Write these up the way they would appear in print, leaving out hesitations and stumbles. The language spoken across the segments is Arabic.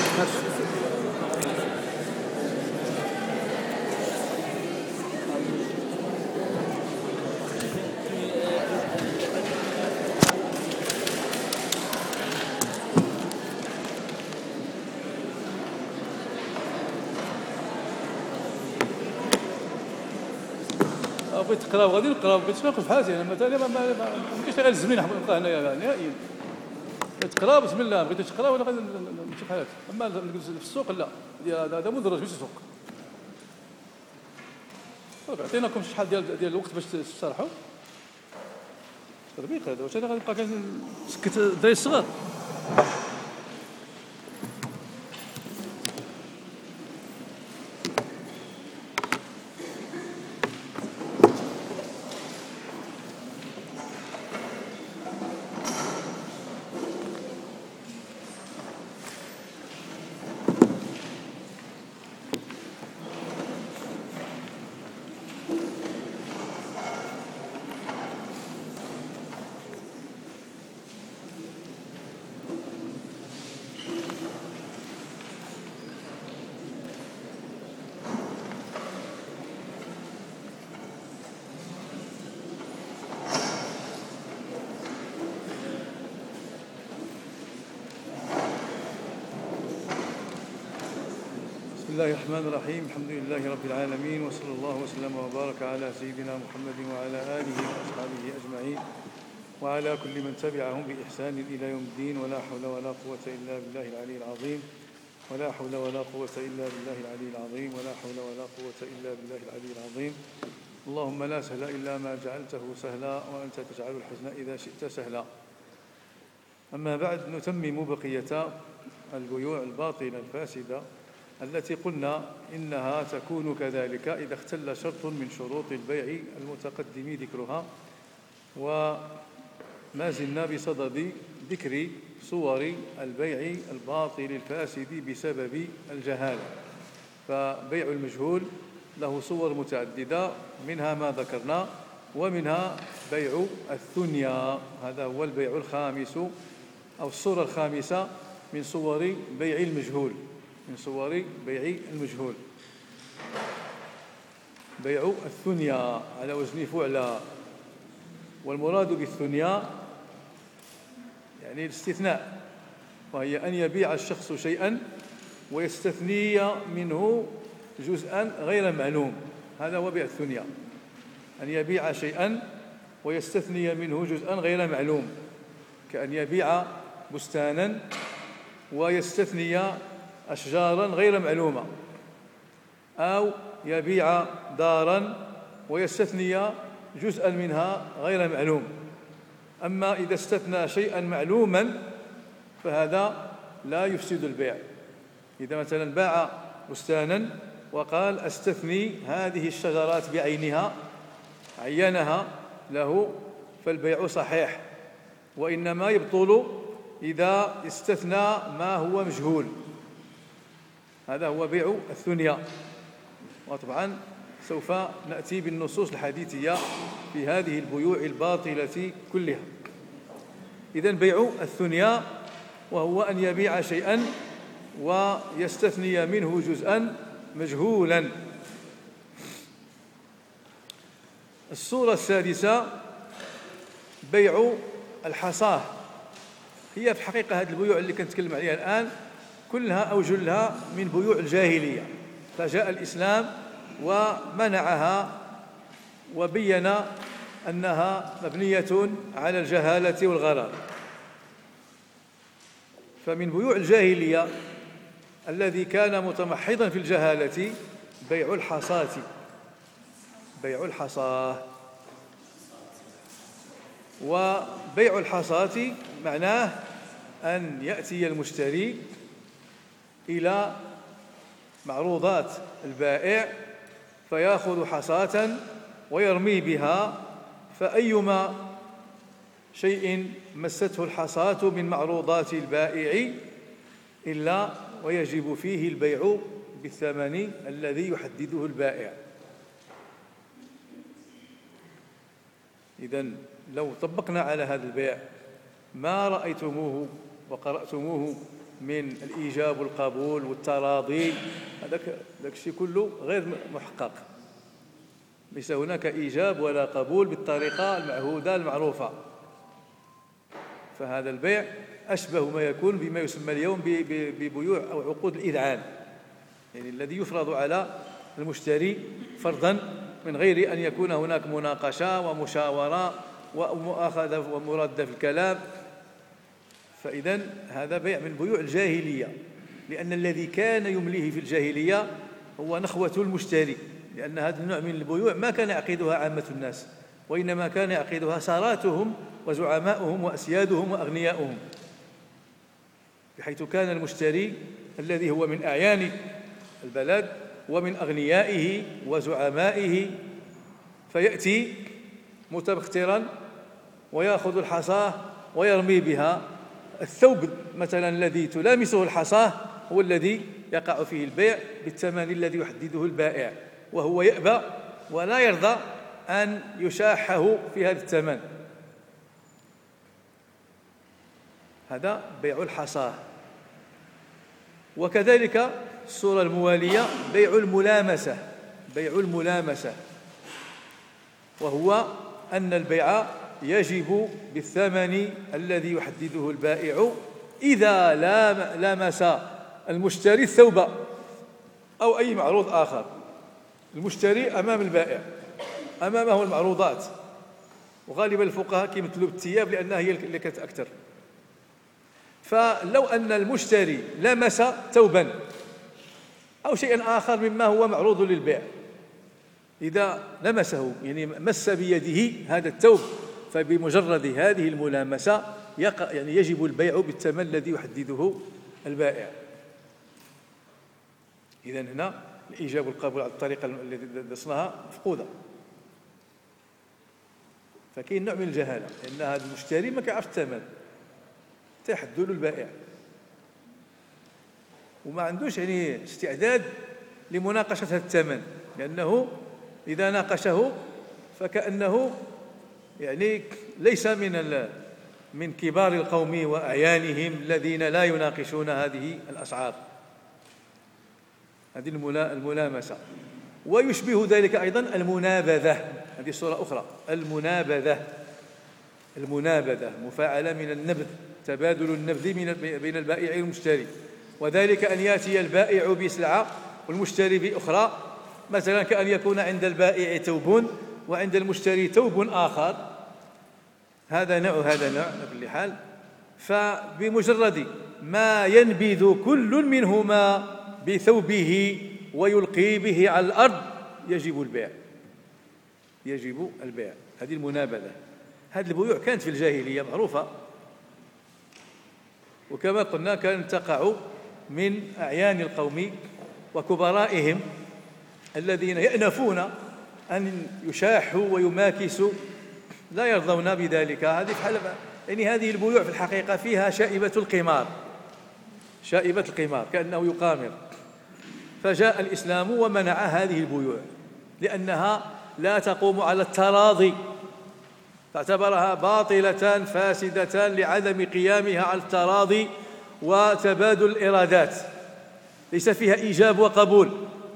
بغيت تقرا وغادي نقرا، بغيت ناخذ في حالتي انا مثلا ما يمكنش غير الزمين نبقى هنايا نهائيا. تقرا بسم الله، بغيتي تقرا ولا غادي نمشي في حالتي. اما في السوق لا، هذا مدرج ماشي سوق. عطيناكم شحال ديال الوقت باش تشرحوا تربيق هذا. واش انا غنبقى كنسكت الدراري الصغار؟ بسم الله الرحمن الرحيم. الحمد لله رب العالمين، وصلى الله وسلم وبارك على سيدنا محمد وعلى آله وأصحابه أجمعين، وعلى كل من تبعهم بإحسان إلى يوم الدين. ولا حول ولا قوة إلا بالله العلي العظيم، ولا حول ولا قوة إلا بالله العلي العظيم، ولا حول ولا قوة إلا بالله العلي العظيم. اللهم لا سهل إلا ما جعلته سهلا، وأنت تجعل الحزن إذا شئت سهلا. أما بعد، نتمم بقية البيوع الباطلة الفاسدة التي قلنا إنها تكون كذلك إذا اختل شرط من شروط البيع المتقدم ذكرها. وما زلنا بصدد ذكر صور البيع الباطل الفاسد بسبب الجهالة. فبيع المجهول له صور متعددة، منها ما ذكرنا، ومنها بيع الثنيا. هذا هو البيع الخامس أو الصورة الخامسة من صور بيع المجهول، من صور بيع المجهول. بيع الثنيا على وزن فعلى. والمراد بالثنيا يعني الاستثناء، وهي أن يبيع الشخص شيئا ويستثني منه جزءا غير معلوم. هذا هو بيع الثنيا، أن يبيع شيئا ويستثني منه جزءا غير معلوم، كأن يبيع بستانا ويستثني أشجارا غير معلومة، أو يبيع دارا ويستثني جزءا منها غير معلوم. أما إذا استثنى شيئا معلوما فهذا لا يفسد البيع. إذا مثلا باع بستانا وقال أستثني هذه الشجرات بعينها، عينها له، فالبيع صحيح. وإنما يبطل إذا استثنى ما هو مجهول. هذا هو بيع الثنيا. وطبعا سوف نأتي بالنصوص الحديثية في هذه البيوع الباطلة كلها. إذن بيع الثنيا وهو أن يبيع شيئا ويستثني منه جزءا مجهولا. الصورة السادسة بيع الحصاة. هي في الحقيقة هذه البيوع اللي كنتكلم عليها الآن كلها أو جلها من بيوع الجاهلية، فجاء الإسلام ومنعها وبين أنها مبنية على الجهالة والغرر. فمن بيوع الجاهلية الذي كان متمحضا في الجهالة بيع الحصاة. بيع الحصاة. وبيع الحصاة معناه أن يأتي المشتري إلى معروضات البائع فيأخذ حصاة ويرمي بها، فأيما شيء مسته الحصاة من معروضات البائع إلا ويجب فيه البيع بالثمن الذي يحدده البائع. إذن لو طبقنا على هذا البيع ما رأيتموه وقرأتموه من الإيجاب والقبول والتراضي، هذاك الشيء كله غير محقق. ليس هناك إيجاب ولا قبول بالطريقة المعهودة المعروفة. فهذا البيع أشبه ما يكون بما يسمى اليوم ببيوع أو عقود الإذعان، يعني الذي يفرض على المشتري فرضا من غير أن يكون هناك مناقشة ومشاورة ومؤاخذة ومرادة في الكلام. فإذا هذا بيع من بيوع الجاهلية، لأن الذي كان يمليه في الجاهلية هو نخوة المشتري، لأن هذا النوع من البيوع ما كان يعقدها عامة الناس، وإنما كان يعقدها ساراتهم وزعماؤهم وأسيادهم وأغنياؤهم، بحيث كان المشتري الذي هو من أعيان البلد ومن أغنيائه وزعمائه فيأتي متبخترا ويأخذ الحصاة ويرمي بها. الثوب مثلا الذي تلامسه الحصاة هو الذي يقع فيه البيع بالثمن الذي يحدده البائع، وهو يأبى ولا يرضى أن يشاحه في هذا الثمن. هذا بيع الحصاة. وكذلك الصورة الموالية بيع الملامسة. بيع الملامسة وهو أن البيع يجب بالثمن الذي يحدده البائع إذا لامس المشتري الثوب أو أي معروض آخر. المشتري أمام البائع، أمامه المعروضات، وغالبا الفقهاء كيمثلوا بالثياب لأنها هي اللي كتأكثر. فلو أن المشتري لمس ثوبا أو شيئا آخر مما هو معروض للبيع، إذا لمسه يعني مس بيده هذا الثوب، فبمجرد هذه الملامسة يعني يجب البيع بالثمن الذي يحدده البائع. إذن هنا الإيجاب والقبول على الطريقة التي درسناها مفقودة. فكاين نوع من الجهالة، لأن هذا المشتري ما كيعرفش الثمن تحدد له البائع، وما عندوش يعني استعداد لمناقشة هذا الثمن، لأنه إذا ناقشه فكأنه يعني ليس من كبار القوم وأعيانهم الذين لا يناقشون هذه الأسعار، هذه الملامسة. ويشبه ذلك أيضا المنابذة، هذه صورة أخرى. المنابذة مفاعلة من النبذ، تبادل النبذ بين البائع والمشتري، وذلك أن يأتي البائع بسلعة والمشتري بأخرى، مثلا كأن يكون عند البائع ثوب وعند المشتري ثوب آخر، هذا نوع وهذا نوع على كل حال. فبمجرد ما ينبذ كل منهما بثوبه ويلقي به على الأرض يجب البيع. هذه المنابذة. هذه البيوع كانت في الجاهلية معروفة، وكما قلنا كانت تقع من أعيان القوم وكبرائهم الذين يأنفون أن يشاحوا ويماكسوا، لا يرضون بذلك. هذه البيوع في الحقيقة فيها شائبة القمار، كأنه يقامر. فجاء الإسلام ومنع هذه البيوع لأنها لا تقوم على التراضي، فاعتبرها باطلة فاسدة لعدم قيامها على التراضي وتبادل الإرادات، ليس فيها إيجاب وقبول،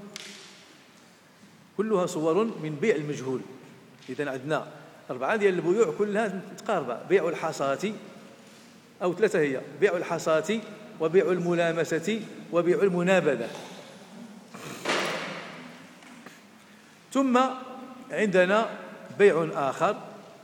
كلها صور من بيع المجهول. إذن عندنا 4 ديال البيوع كلها متقاربة: بيع الحصاة، أو 3 هي: بيع الحصاة وبيع الملامسة وبيع المنابذة. ثم عندنا بيع آخر.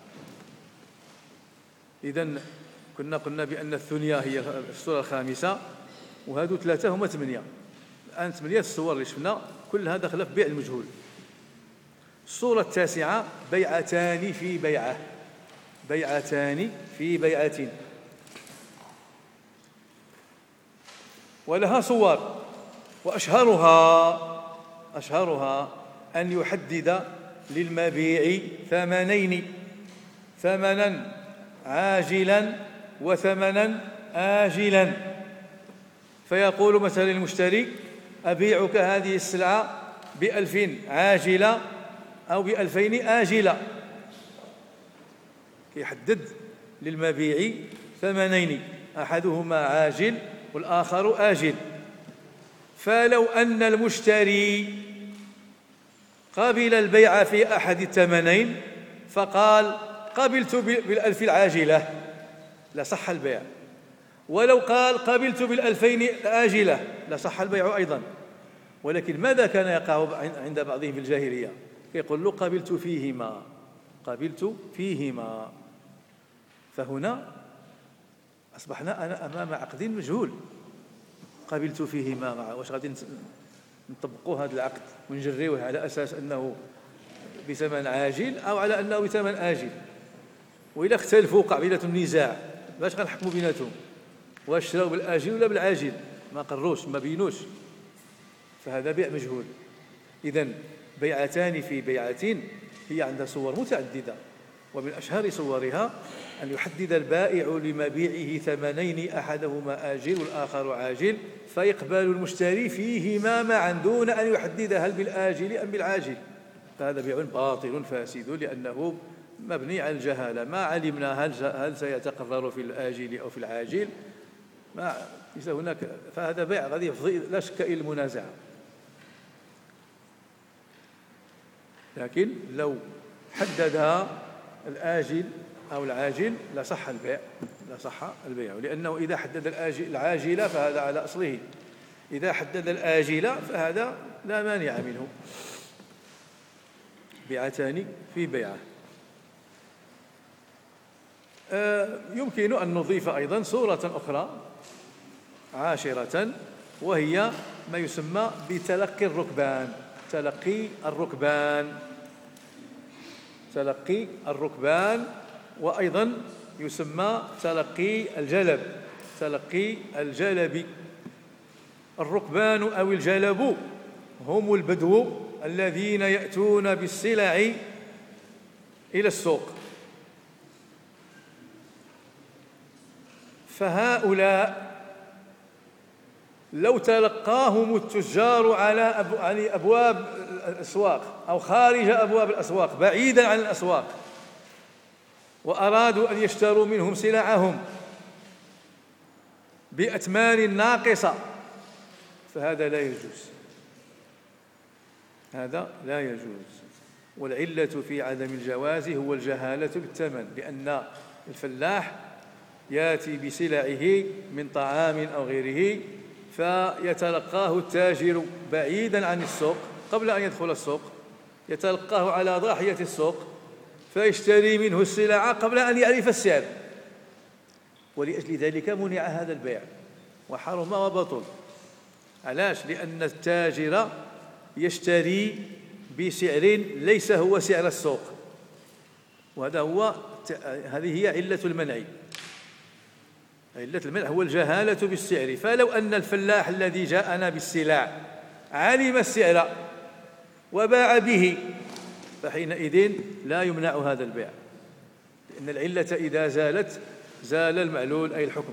إذن قلنا بأن الثنية هي الصورة الخامسة، وهذو 3 هما 8. الآن 8 الصور اللي شفنا كلها داخلة في بيع المجهول. الصورة التاسعة: بيعتان في بيعة، ولها صور، وأشهرها أن يحدد للمبيع ثمنا عاجلا وثمنا آجلا. فيقول مثلا المشتري: أبيعك هذه السلعة ب1000 عاجلة أو ب2000 آجلة. كيحدد للمبيع ثمنين: أحدهما عاجل والآخر آجل. فلو أن المشتري قبل البيع في أحد الثمنين فقال قبلت بالألف العاجلة لصح البيع، ولو قال قبلت بالألفين الآجلة لصح البيع أيضا. ولكن ماذا كان يقع عند بعضهم في الجاهلية؟ يقول له قبلت فيهما، قبلت فيهما. فهنا أصبحنا أنا أمام عقد مجهول، قبلت فيهما، واش غادي نطبقوا هذا العقد ونجريوه على أساس أنه بثمن عاجل أو على أنه بثمن آجل؟ وإذا اختلفوا قاعدة النزاع باش غنحكموا بيناتهم؟ واش شراو بالآجل ولا بالعاجل؟ ما قروش، ما بينوش، فهذا بيع مجهول. إذن بيعتان في بيعة هي عندها صور متعددة، ومن أشهر صورها أن يحدد البائع لمبيعه ثمنين أحدهما آجل والآخر عاجل، فيقبل المشتري فيهما معا دون أن يحدد هل بالآجل أم بالعاجل. فهذا بيع باطل فاسد لأنه مبني على الجهالة، ما علمنا هل سيتقرر في الآجل أو في العاجل، ما ليس هناك. فهذا بيع غادي يفضي لا شك إلى المنازعة. لكن لو حددها الآجل أو العاجل لصح البيع، لأنه إذا حدد العاجل فهذا على أصله، إذا حدد الآجل فهذا لا مانع منه. بيعتان في بيعة. يمكن أن نضيف أيضا صورة أخرى عاشرة، وهي ما يسمى بتلقي الركبان. تلقي الركبان، وأيضا يسمى تلقي الجلب. الركبان أو الجلب هم البدو الذين يأتون بالسلع إلى السوق، فهؤلاء لو تلقاهم التجار على أبواب الأسواق أو خارج أبواب الأسواق بعيدا عن الأسواق وأرادوا أن يشتروا منهم سلعهم بأثمان ناقصة، فهذا لا يجوز. والعلة في عدم الجواز هو الجهالة بالثمن، لأن الفلاح يأتي بسلعه من طعام أو غيره فيتلقاه التاجر بعيدا عن السوق قبل أن يدخل السوق، يتلقاه على ضاحية السوق فيشتري منه السلع قبل أن يعرف السعر، ولأجل ذلك منع هذا البيع وحرم وبطل. علاش؟ لأن التاجر يشتري بسعر ليس هو سعر السوق، هذه هي علة المنع. علة المنع هو الجهالة بالسعر. فلو أن الفلاح الذي جاءنا بالسلع علم السعر وباع به فحينئذ لا يمنع هذا البيع، لأن العلة إذا زالت زال المعلول أي الحكم.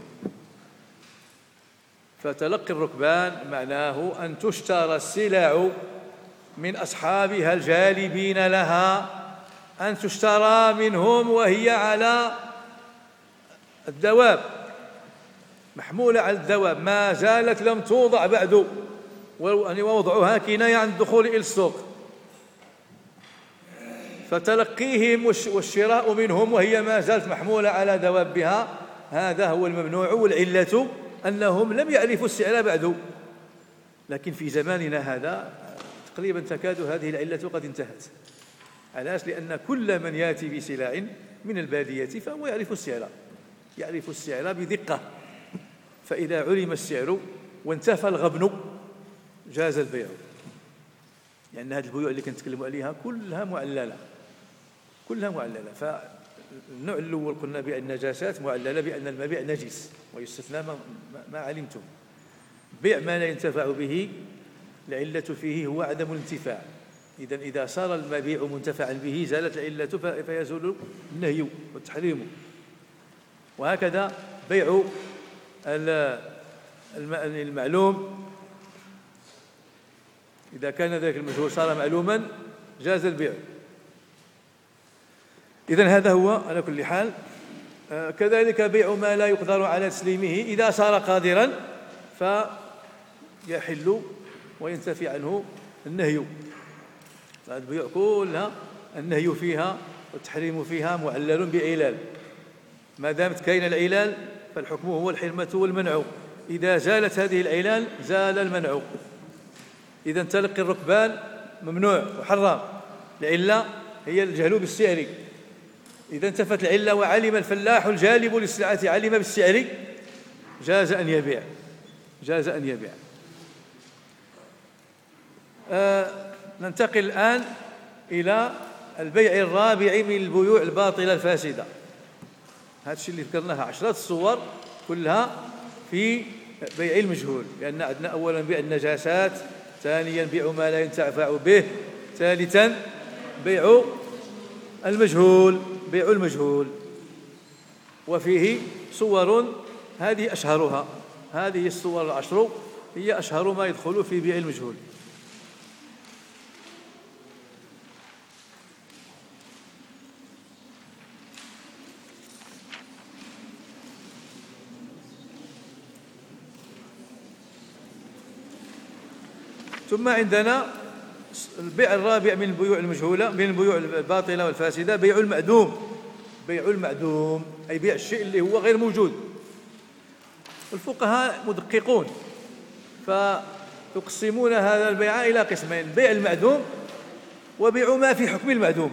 فتلقي الركبان معناه أن تشترى السلع من أصحابها الجالبين لها، أن تشترى منهم وهي على الدواب، محمولة على الدواب، ما زالت لم توضع بعد، ووضعها كناية عن الدخول إلى السوق. فتلقيهم والشراء منهم وهي ما زالت محمولة على دوابها، هذا هو الممنوع. والعلة أنهم لم يعرفوا السعر بعد. لكن في زماننا هذا تقريبا تكاد هذه العلة قد انتهت. علاش؟ لأن كل من يأتي بسلع من البادية فهو يعرف السعر بدقة، فإذا علم السعر وانتفى الغبن جاز البيع. لأن هذه البيوع اللي كنتكلموا عليها كلها معللة. فالنوع الأول قلنا بأن النجاسات معللة بأن المبيع نجس ويستثنى ما علمتم. بيع ما لا ينتفع به العلة فيه هو عدم الانتفاع. إذا صار المبيع منتفعا به زالت العلة فيزول النهي والتحريم. وهكذا بيع المعلوم، إذا كان ذلك المجهول صار معلوما جاز البيع. إذن هذا هو على كل حال. كذلك بيع ما لا يقدر على تسليمه، إذا صار قادرا فيحل وينتفي عنه النهي. هذه البيوع كلها النهي فيها والتحريم فيها معلل بعلال، ما دامت كاين العلال فالحكم هو الحرمة والمنع. إذا زالت هذه العلال زال المنع. إذا تلقي الركبان ممنوع وحرام، العلة هي الجهل بالسعر. إذا انتفت العلة وعلم الفلاح الجالب للسلعة علم بالسعر جاز أن يبيع، جاز أن يبيع. ننتقل الآن إلى البيع الرابع من البيوع الباطلة الفاسدة. هذا الشيء اللي ذكرناها 10 صور كلها في بيع المجهول، لأن عندنا أولا بيع النجاسات، ثانيا بيع ما لا ينتفع به، ثالثا بيع المجهول، بيع المجهول، وفيه صور هذه أشهرها. هذه الصور 10 هي أشهر ما يدخل في بيع المجهول. ثم عندنا البيع الرابع من البيوع المجهولة، من البيوع الباطلة والفاسدة، بيع المعدوم. بيع المعدوم أي بيع الشيء اللي هو غير موجود. الفقهاء مدققون فيقسمون هذا البيع إلى قسمين: بيع المعدوم وبيع ما في حكم المعدوم.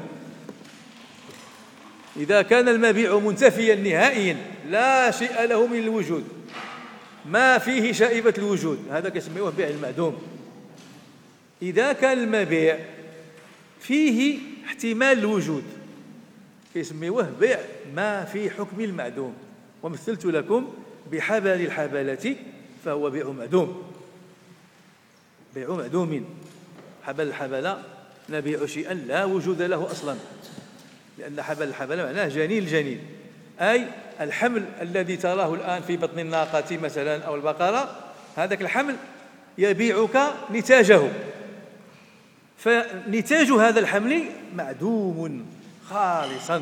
إذا كان المبيع منتفيا نهائيا لا شيء له من الوجود، ما فيه شائبة الوجود، هذا كيسميوه بيع المعدوم. إذا كان المبيع فيه احتمال الوجود كيسميوه بيع ما في حكم المعدوم. ومثلت لكم بحبل الحبلة فهو بيع معدوم، بيع معدوم. حبل الحبلة نبيع شيئا لا وجود له أصلا، لأن حبل الحبلة معناه جنين الجنين، أي الحمل الذي تراه الآن في بطن الناقة مثلا أو البقرة، هذاك الحمل يبيعك نتاجه، فنتاج هذا الحمل معدوم خالصا.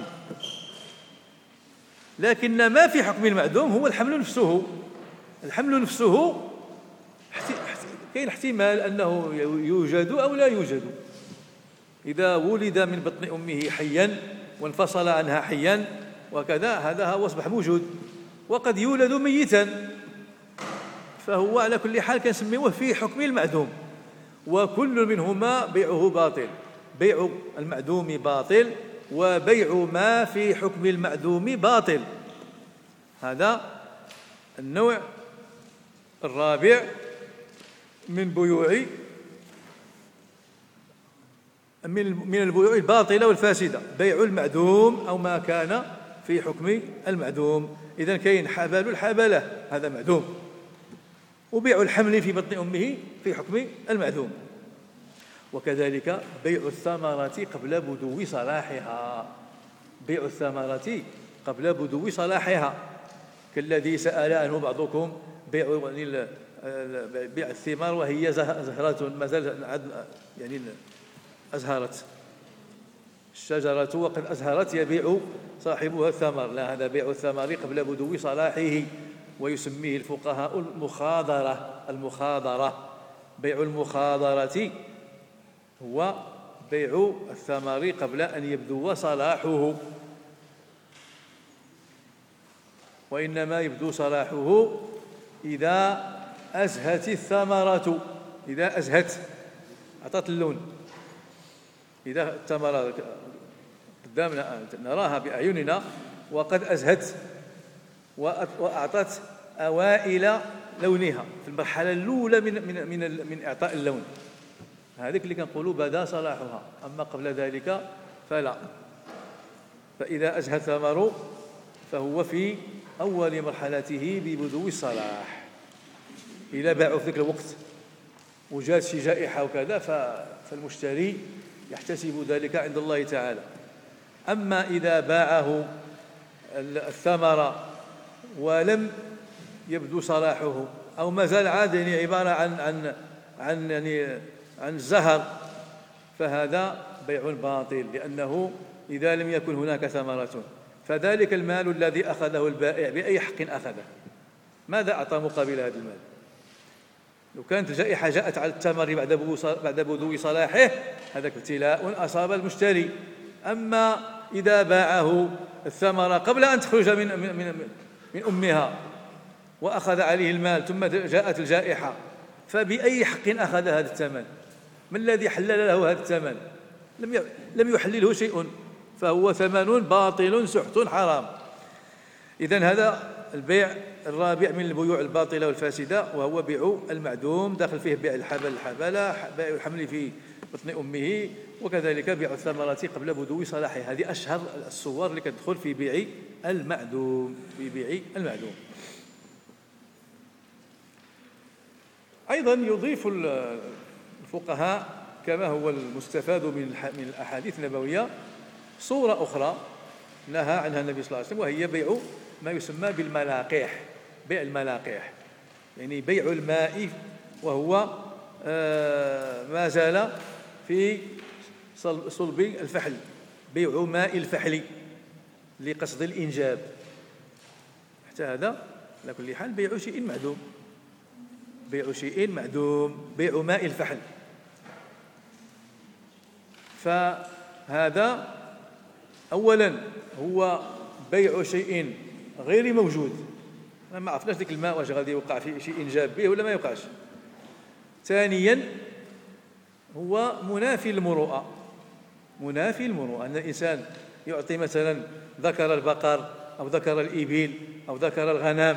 لكن ما في حكم المعدوم هو الحمل نفسه. الحمل نفسه كاين احتمال أنه يوجد أو لا يوجد. إذا ولد من بطن أمه حيا وانفصل عنها حيا وكذا، هذا هو أصبح موجود. وقد يولد ميتا، فهو على كل حال كنسميوه في حكم المعدوم. وكل منهما بيعه باطل، بيع المعدوم باطل وبيع ما في حكم المعدوم باطل. هذا النوع الرابع من البيوع الباطلة والفاسدة، بيع المعدوم أو ما كان في حكم المعدوم. إذن كاين حبل الحبلة، هذا معدوم، وبيع الحمل في بطن أمه في حكم المعدوم. وكذلك بيع الثمرة قبل بدو صلاحها، بيع الثمرة قبل بدو صلاحها، كالذي سأل عنه بعضكم، بيع الثمار وهي زهرة ما زال يعني أزهرت الشجرة وقد أزهرت يبيع صاحبها الثمر. لا، هذا بيع الثمر قبل بدو صلاحه، ويسميه الفقهاء المخاضرة. بيع المخاضرة هو بيع الثمر قبل أن يبدو صلاحه، وإنما يبدو صلاحه إذا أزهت الثمرة، إذا أزهت أعطت اللون. إذا الثمرة قدامنا نراها بأعيننا وقد أزهت وأعطت أوائل لونها في المرحلة الأولى من إعطاء اللون، هذيك اللي كنقولوا بدا صلاحها. أما قبل ذلك فلا. فإذا أزهى الثمر فهو في أول مرحلته ببدو الصلاح. إذا باعوا في ذلك الوقت وجات شي جائحة وكذا فالمشتري يحتسب ذلك عند الله تعالى. أما إذا باعه الثمر ولم يبدو صلاحه أو ما زال عاد يعني عبارة عن الزهر، فهذا بيع باطل، لأنه إذا لم يكن هناك ثمرة فذلك المال الذي أخذه البائع بأي حق أخذه؟ ماذا أعطى مقابل هذا المال؟ لو كانت الجائحة جاءت على التمر بعد بدو صلاحه هذاك ابتلاء أصاب المشتري. أما إذا باعه الثمرة قبل أن تخرج من أمها وأخذ عليه المال ثم جاءت الجائحة، فبأي حق أخذ هذا الثمن؟ من الذي حلل له هذا الثمن؟ لم يحلله شيء، فهو ثمن باطل سحت حرام. إذن هذا البيع الرابع من البيوع الباطلة والفاسدة، وهو بيع المعدوم، داخل فيه بيع الحبلة، بيع الحمل في بطن أمه، وكذلك بيع الثمرة قبل بدو صلاحها. هذه أشهر الصور اللي كتدخل في بيع المعدوم. أيضا يضيف الفقهاء كما هو المستفاد من الأحاديث النبوية صورة أخرى نهى عنها النبي صلى الله عليه وسلم، وهي بيع ما يسمى بالملاقيح. بيع الملاقيح يعني بيع الماء، وهو ما زال في صلب الفحل، بيع ماء الفحل لقصد الإنجاب. حتى هذا على كل حال بيع شيء معدوم، بيع ماء الفحل. فهذا أولا هو بيع شيء غير موجود، ما عرفناش ذاك الماء واش غادي يوقع فيه شي إنجاب به ولا ما يوقعش. ثانيا هو منافي للمروءة، أن الإنسان يعطي مثلا ذكر البقر أو ذكر الإبل أو ذكر الغنم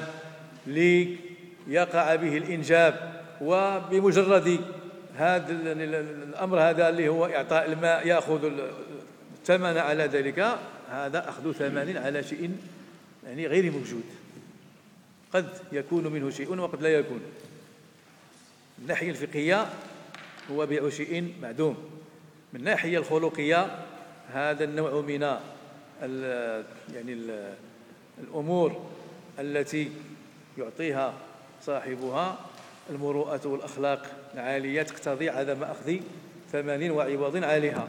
ليقع به الإنجاب، وبمجرد هذا الأمر هذا اللي هو إعطاء الماء يأخذ الثمن على ذلك. هذا أخذ ثمن على شيء يعني غير موجود، قد يكون منه شيء وقد لا يكون. من الناحية الفقهية هو بيع شيء معدوم. من الناحية الخلقية هذا النوع من الأمور التي يعطيها صاحبها المروءة والأخلاق العالية تقتضي عدم أخذ ثمن وعوض عليها.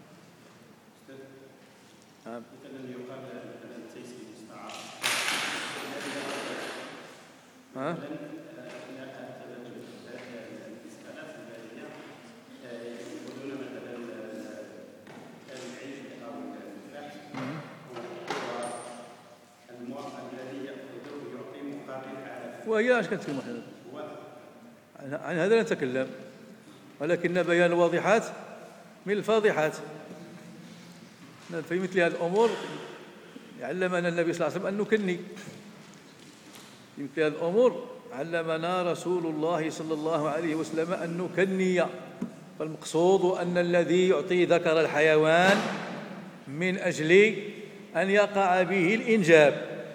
وهي اش كتكلم عن هذا نتكلم، ولكن بيان الواضحات من الفاضحات. في مثل هذه الأمور علمنا النبي صلى الله عليه وسلم أن نكني. في مثل هذه الأمور علمنا رسول الله صلى الله عليه وسلم أن نكني. فالمقصود أن الذي يعطي ذكر الحيوان من أجل أن يقع به الإنجاب،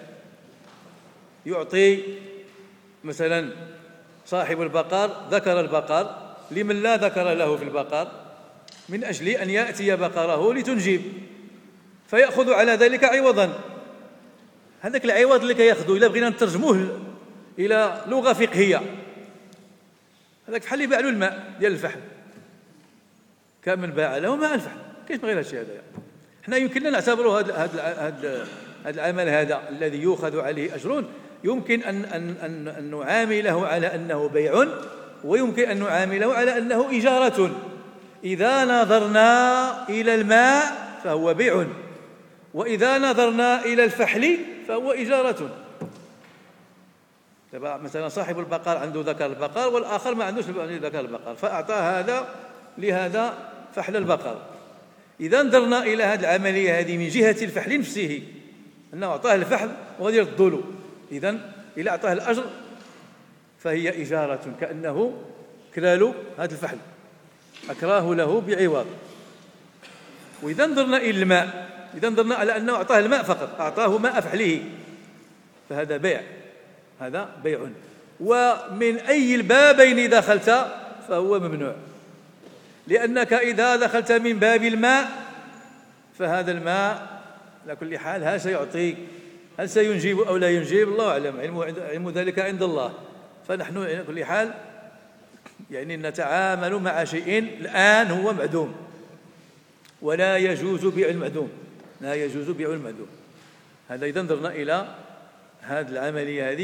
يعطي مثلا صاحب البقر ذكر البقر لمن لا ذكر له في البقر من أجل أن يأتي بقره لتنجب، فيأخذ على ذلك عوضا. هذاك العوض اللي كيأخذه إلا بغينا نترجموه إلى لغة فقهية، هذاك بحال اللي باع له الماء ديال الفحل، كمن باع له ماء الفحل. كاين غير هادشي هذا. حنا يمكننا نعتبروا هذا العمل هذا الذي يؤخذ عليه أجر يمكن أن نعامله على أنه بيع، ويمكن أن نعامله على أنه إجارة. إذا نظرنا إلى الماء فهو بيع، وإذا نظرنا إلى الفحل فهو إجارة. مثلا صاحب البقر عنده ذكر البقر والآخر ما عندوش ذكر البقر، فأعطى هذا لهذا فحل البقر. إذا نظرنا إلى هذه العملية هذه من جهة الفحل نفسه، أنه أعطاه الفحل وغادي يرد له، إذن إلى أعطاه الأجر فهي إجارة، كأنه كلال هذا الفحل أكراه له بعوض. وإذا نظرنا إلى الماء، إذا نظرنا على أنه أعطاه الماء فقط، أعطاه ماء فحله، فهذا بيع، هذا بيع. ومن أي البابين دخلت فهو ممنوع، لأنك إذا دخلت من باب الماء فهذا الماء على كل حال هل سيعطيك، هل سينجب أو لا ينجب الله أعلم، علم ذلك عند الله. فنحن على كل حال يعني نتعامل مع شيء الآن هو معدوم، ولا يجوز بيع المعدوم، لا يجوز بيع المعدوم. هذا إذا نظرنا إلى هذه العملية هذه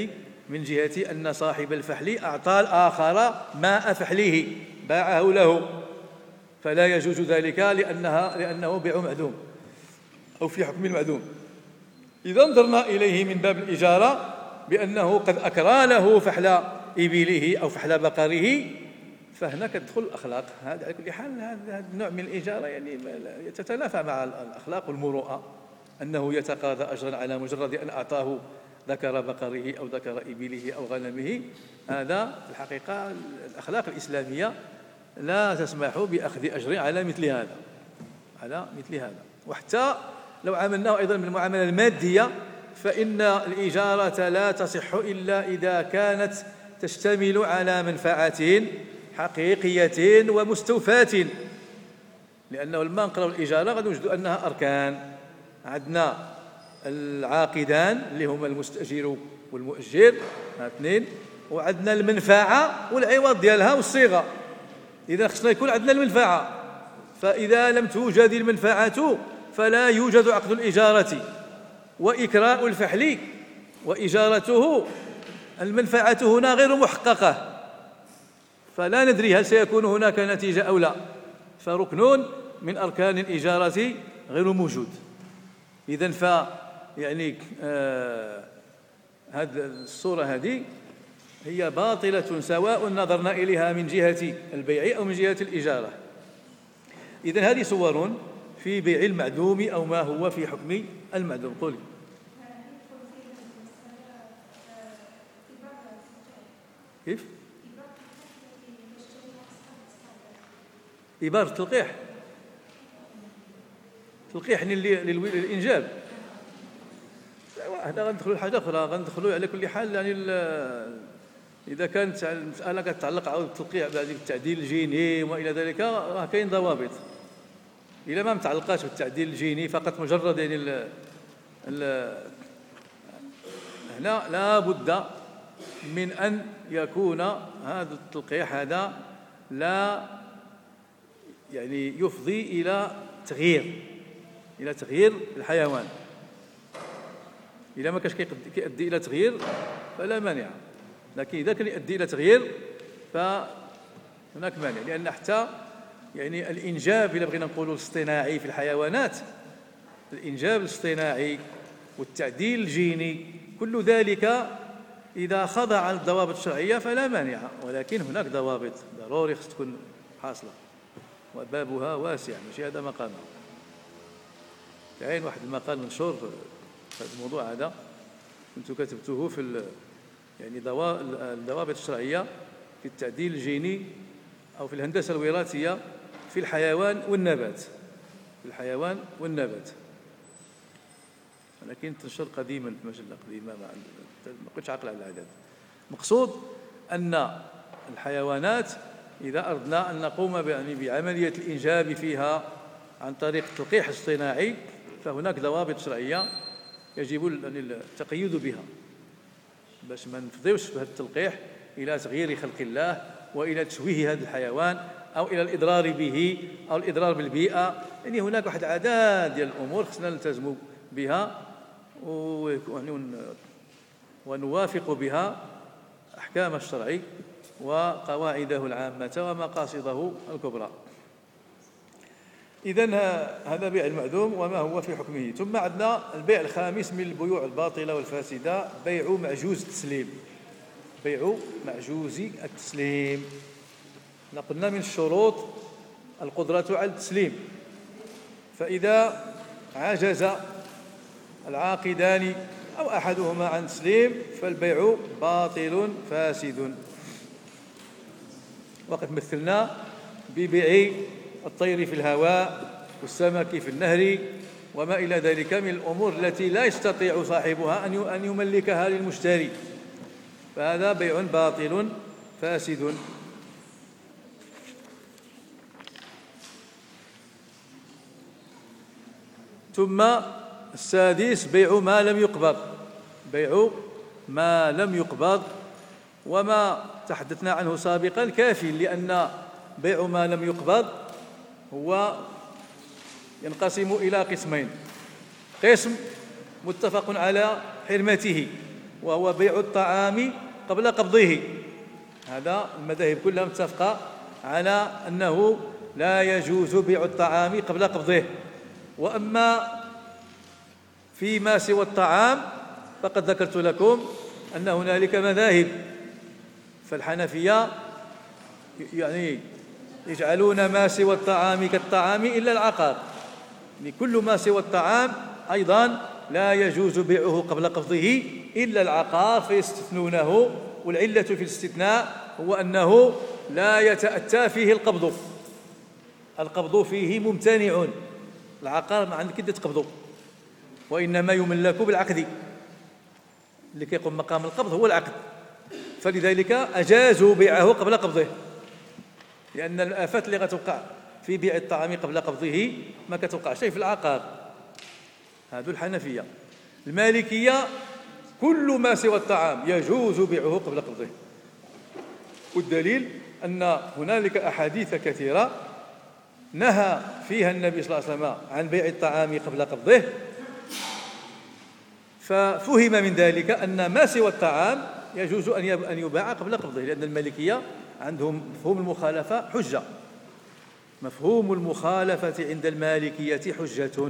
من جهة أن صاحب الفحل أعطى الآخر ماء فحله، باعه له، فلا يجوز ذلك لأنه بيع معدوم أو في حكم المعدوم. إذا نظرنا إليه من باب الإجارة بأنه قد أكرى له فحل إبله أو فحل بقره، فهنا تدخل الأخلاق. هذا على كل حال هذا النوع من الإجارة يعني تتنافى مع الأخلاق والمروءة، أنه يتقاضى أجرا على مجرد أن أعطاه ذكر بقره أو ذكر إبله أو غنمه. هذا في الحقيقة الأخلاق الإسلامية لا تسمح بأخذ أجر على مثل هذا. وحتى لو عملناه أيضا من المعاملة المادية، فإن الإجارة لا تصح إلا إذا كانت تشتمل على منفعة حقيقية ومستوفاة، لأنه لما نقرأ الإجارة غادي نجد أنها أركان. عندنا العاقدان اللي هما المستأجر والمؤجر، اثنين، وعندنا المنفعة والعوض ديالها والصيغة. إذا خصنا يكون عندنا المنفعة، فإذا لم توجد المنفعة فلا يوجد عقد الإجارة. وإكراء الفحل وإجارته المنفعة هنا غير محققة، فلا ندري هل سيكون هناك نتيجة أو لا، فركن من أركان الإجارة غير موجود. إذن يعني هذه الصورة هذه هي باطلة سواء نظرنا إليها من جهة البيع أو من جهة الإجارة. إذن هذه صور في بيع المعدوم أو ما هو في حكم المعدوم. قولي. كيف؟ إبارة التلقيح للإنجاب. هذا غندخلوا لحاجة أخرى، غندخلوا على كل حال يعني إذا كانت المسألة كتتعلق عاود بالتلقيح بالتعديل الجيني وما إلى ذلك، راه كاين ضوابط. إذا ما متعلقاش بالتعديل الجيني فقط مجرد يعني هنا لا بد من أن يكون هذا التلقيح هذا لا يعني يفضي إلى تغيير الحيوان. إذا ما كانش كيؤدي إلى تغيير فلا مانع، لكن إذا كان يؤدي إلى تغيير فهناك مانع، لأن حتى يعني الإنجاب إذا بغينا نقولوا الاصطناعي في الحيوانات، الإنجاب الاصطناعي والتعديل الجيني كل ذلك إذا خضع للضوابط الشرعية فلا مانع، ولكن هناك ضوابط ضروري خص تكون حاصلة وبابها واسع، ماشي هذا مقامها. كاين واحد المقال منشور في هذا الموضوع هذا كنت كتبته في يعني الضوابط الشرعية في التعديل الجيني أو في الهندسة الوراثية في الحيوان والنبات. ولكن تنشر قديما في مجلة قديمة ما كنتش عاقل على العدد. مقصود أن الحيوانات إذا أردنا أن نقوم بعملية الإنجاب فيها عن طريق التلقيح الاصطناعي فهناك ضوابط شرعية يجب التقيد بها باش ما نفضيوش بهذا التلقيح إلى تغيير خلق الله وإلى تشويه هذا الحيوان أو إلى الإضرار به أو الإضرار بالبيئة. يعني هناك واحد عدد ديال الأمور خصنا نلتزموا بها ونوافق بها أحكام الشرع وقواعده العامة ومقاصده الكبرى. إذن هذا بيع المعدوم وما هو في حكمه. ثم عندنا البيع الخامس من البيوع الباطلة والفاسدة، بيع معجوز التسليم. قلنا من الشروط القدرة على التسليم، فإذا عجز العاقدان أو أحدهما عن التسليم فالبيع باطل فاسد. وقد مثلنا ببيع الطير في الهواء والسمك في النهر وما إلى ذلك من الأمور التي لا يستطيع صاحبها أن يملكها للمشتري، فهذا بيع باطل فاسد. ثم السادس بيع ما لم يقبض، وما تحدثنا عنه سابقا كافي، لأن بيع ما لم يقبض هو ينقسم إلى قسمين: قسم متفق على حرمته وهو بيع الطعام قبل قبضه. هذا المذاهب كلها متفقة على أنه لا يجوز بيع الطعام قبل قبضه. وأما فيما سوى الطعام فقد ذكرت لكم أن هنالك مذاهب، فالحنفية يعني يجعلون ما سوى الطعام كالطعام إلا العقار، يعني كل ما سوى الطعام أيضا لا يجوز بيعه قبل قبضه إلا العقار، فيستثنونه. والعلة في الاستثناء هو أنه لا يتأتى فيه القبض فيه ممتنع. العقار ما عندك تقبضه، وإنما يملك بالعقد، اللي كيقوم مقام القبض هو العقد، فلذلك أجازوا بيعه قبل قبضه، لأن الآفات اللي غتوقع في بيع الطعام قبل قبضه ما كتوقع شيء في العقار. هذو الحنفية. المالكية كل ما سوى الطعام يجوز بيعه قبل قبضه، والدليل أن هنالك أحاديث كثيرة نهى فيها النبي صلى الله عليه وسلم عن بيع الطعام قبل قبضه، ففهم من ذلك أن ما سوى الطعام يجوز أن يباع قبل قبضه، لأن المالكية عندهم مفهوم المخالفة حجة. مفهوم المخالفة عند المالكية حجة،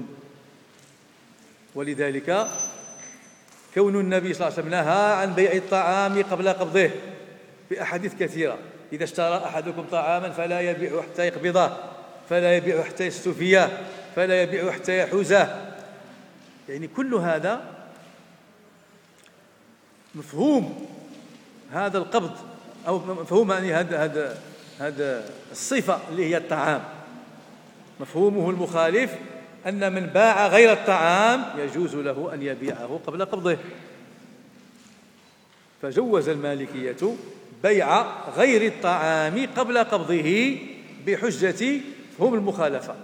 ولذلك كون النبي صلى الله عليه وسلم نهى عن بيع الطعام قبل قبضه بأحاديث كثيرة: إذا اشترى أحدكم طعاما فلا يبيع حتى يقبضه، فلا يبيع حتى يستوفيه، فلا يبيع حتى يحوزه. يعني كل هذا مفهوم هذا القبض، أو مفهوم يعني هذا الصفة اللي هي الطعام، مفهومه المخالف أن من باع غير الطعام يجوز له أن يبيعه قبل قبضه. فجوز المالكية بيع غير الطعام قبل قبضه بحجة مفهوم المخالفة.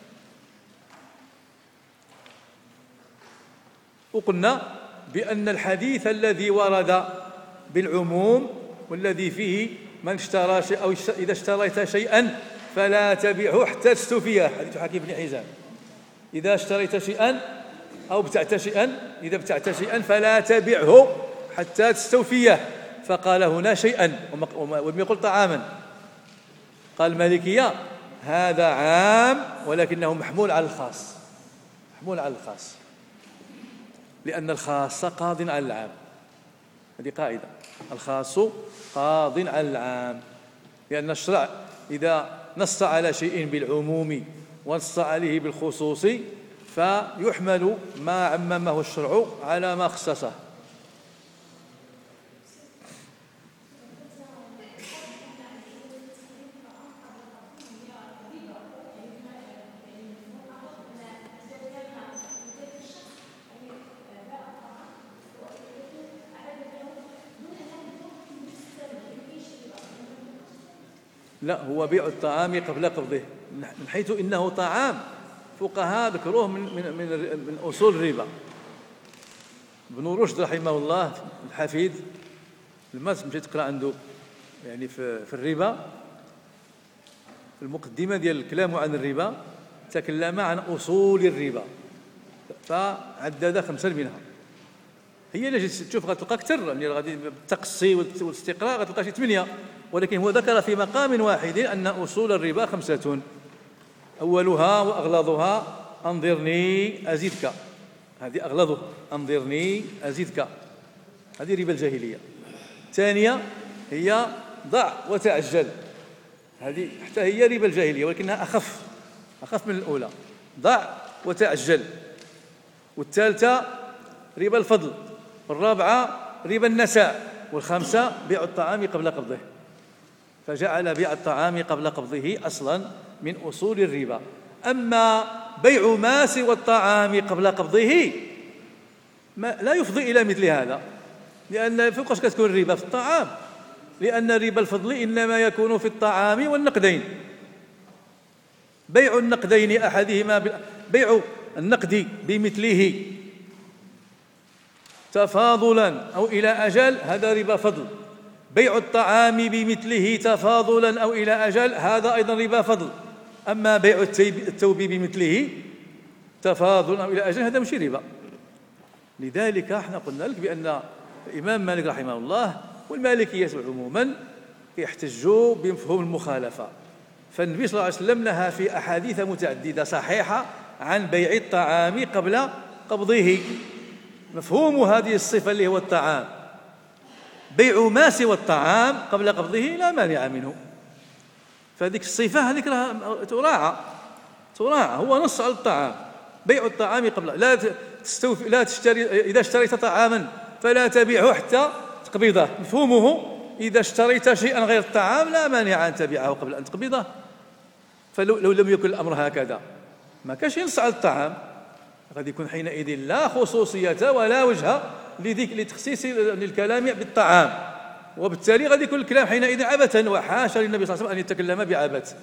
وقلنا بأن الحديث الذي ورد بالعموم والذي فيه من اشترى شيء أو إذا اشتريت شيئا فلا تبيعه حتى تستوفيه، حديث حكيم بن حزام: إذا اشتريت شيئا أو ابتعت شيئا، إذا ابتعت شيئا فلا تبيعه حتى تستوفيه. فقال هنا شيئا ولم يقل طعاما. قال المالكية هذا عام ولكنه محمول على الخاص، محمول على الخاص، لأن الخاص قاض على العام. هذه قاعدة: الخاص قاض على العام، لأن الشرع إذا نص على شيء بالعموم ونص عليه بالخصوص فيحمل ما عممه الشرع على ما خصصه. لا، هو بيع الطعام قبل قبضه، من حيث إنه طعام فقهاء ذكروه من أصول الربا. ابن رشد رحمه الله الحفيد لما مشيت تقرأ عنده يعني في الربا، في المقدمة ديال الكلام عن الربا تكلم عن أصول الربا فعدد 5 منها. هي اللي تشوف غتلقى أكثر، يعني غادي بالتقصي والاستقراء غتلقى شي 8، ولكن هو ذكر في مقام واحد أن أصول الربا 5: أولها وأغلظها أنظرني أزيدك، هذه أغلظها، أنظرني أزيدك، هذه ربا الجاهلية. الثانية هي ضع وتعجل، هذه حتى هي ربا الجاهلية ولكنها أخف من الأولى، ضع وتعجل. والثالثة ربا الفضل، والرابعة ربا النساء، والخامسة بيع الطعام قبل قبضه. فجعل بيع الطعام قبل قبضه أصلا من أصول الربا. أما بيع ما سوى الطعام قبل قبضه لا يفضي إلى مثل هذا، لأن فوقاش كتكون الربا؟ في الطعام، لأن ربا الفضل إنما يكون في الطعام والنقدين. بيع النقدين أحدهما بيع النقد بمثله تفاضلا أو إلى أجل، هذا ربا فضل. بيع الطعام بمثله تفاضلا أو إلى أجل، هذا أيضا ربا فضل. أما بيع الثوب بمثله تفاضلا أو إلى أجل هذا مش ربا. لذلك احنا قلنا لك بأن الإمام مالك رحمه الله والمالكية عموما يحتجوا بمفهوم المخالفة. فالنبي صلى الله عليه وسلم نهى في أحاديث متعددة صحيحة عن بيع الطعام قبل قبضه. مفهوم هذه الصفة اللي هو الطعام، بيع ما سوى الطعام قبل قبضه لا مانع منه. فهذيك الصفة هذيك تراعى، هو نص على الطعام، بيع الطعام قبل لا تشتري. إذا اشتريت طعاما فلا تبيعه حتى تقبضه. مفهومه إذا اشتريت شيئا غير الطعام لا مانع أن تبيعه قبل أن تقبضه. فلو لم يكن الأمر هكذا ما كانش ينص على الطعام، غادي يكون حينئذ لا خصوصية ولا وجه لتخصيص الكلام بالطعام، وبالتالي غادي يكون الكلام حينئذ عبثا، وحاشا للنبي صلى الله عليه وسلم أن يتكلم بعبث.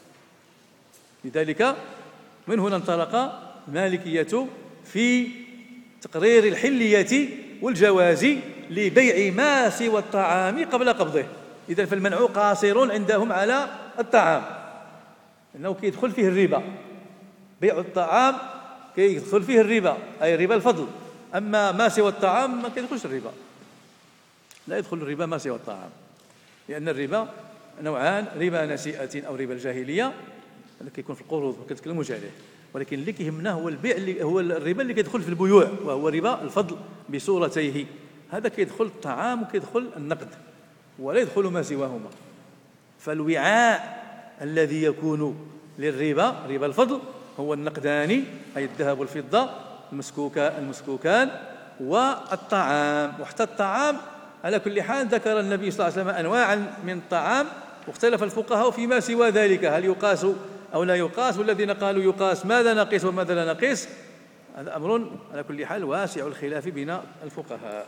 لذلك من هنا انطلق المالكية في تقرير الحلية والجواز لبيع ما سوى الطعام قبل قبضه. إذن فالمنع قاصر عندهم على الطعام، لأنه كيدخل فيه الربا. بيع الطعام كيدخل فيه الربا، أي ربا الفضل. أما ما سوى الطعام ما كيدخلش الربا، لا يدخل الربا ما سوى الطعام، لأن الربا نوعان: ربا نسيئة أو ربا الجاهلية، هذا كيكون في القروض ما كنتكلموش عليه. ولكن اللي كيهمنا هو البيع، اللي هو الربا اللي كيدخل في البيوع، وهو ربا الفضل بصورتيه. هذا كيدخل الطعام وكيدخل النقد، ولا يدخل ما سواهما. فالوعاء الذي يكون للربا ربا الفضل هو النقدان، أي الذهب والفضة المسكوكان، والطعام. وحتى الطعام على كل حال ذكر النبي صلى الله عليه وسلم أنواعا من الطعام، واختلف الفقهاء فيما سوى ذلك، هل يقاس أو لا يقاس. والذين قالوا يقاس ماذا نقيس وماذا لا نقيس، هذا أمر على كل حال واسع الخلاف بين الفقهاء.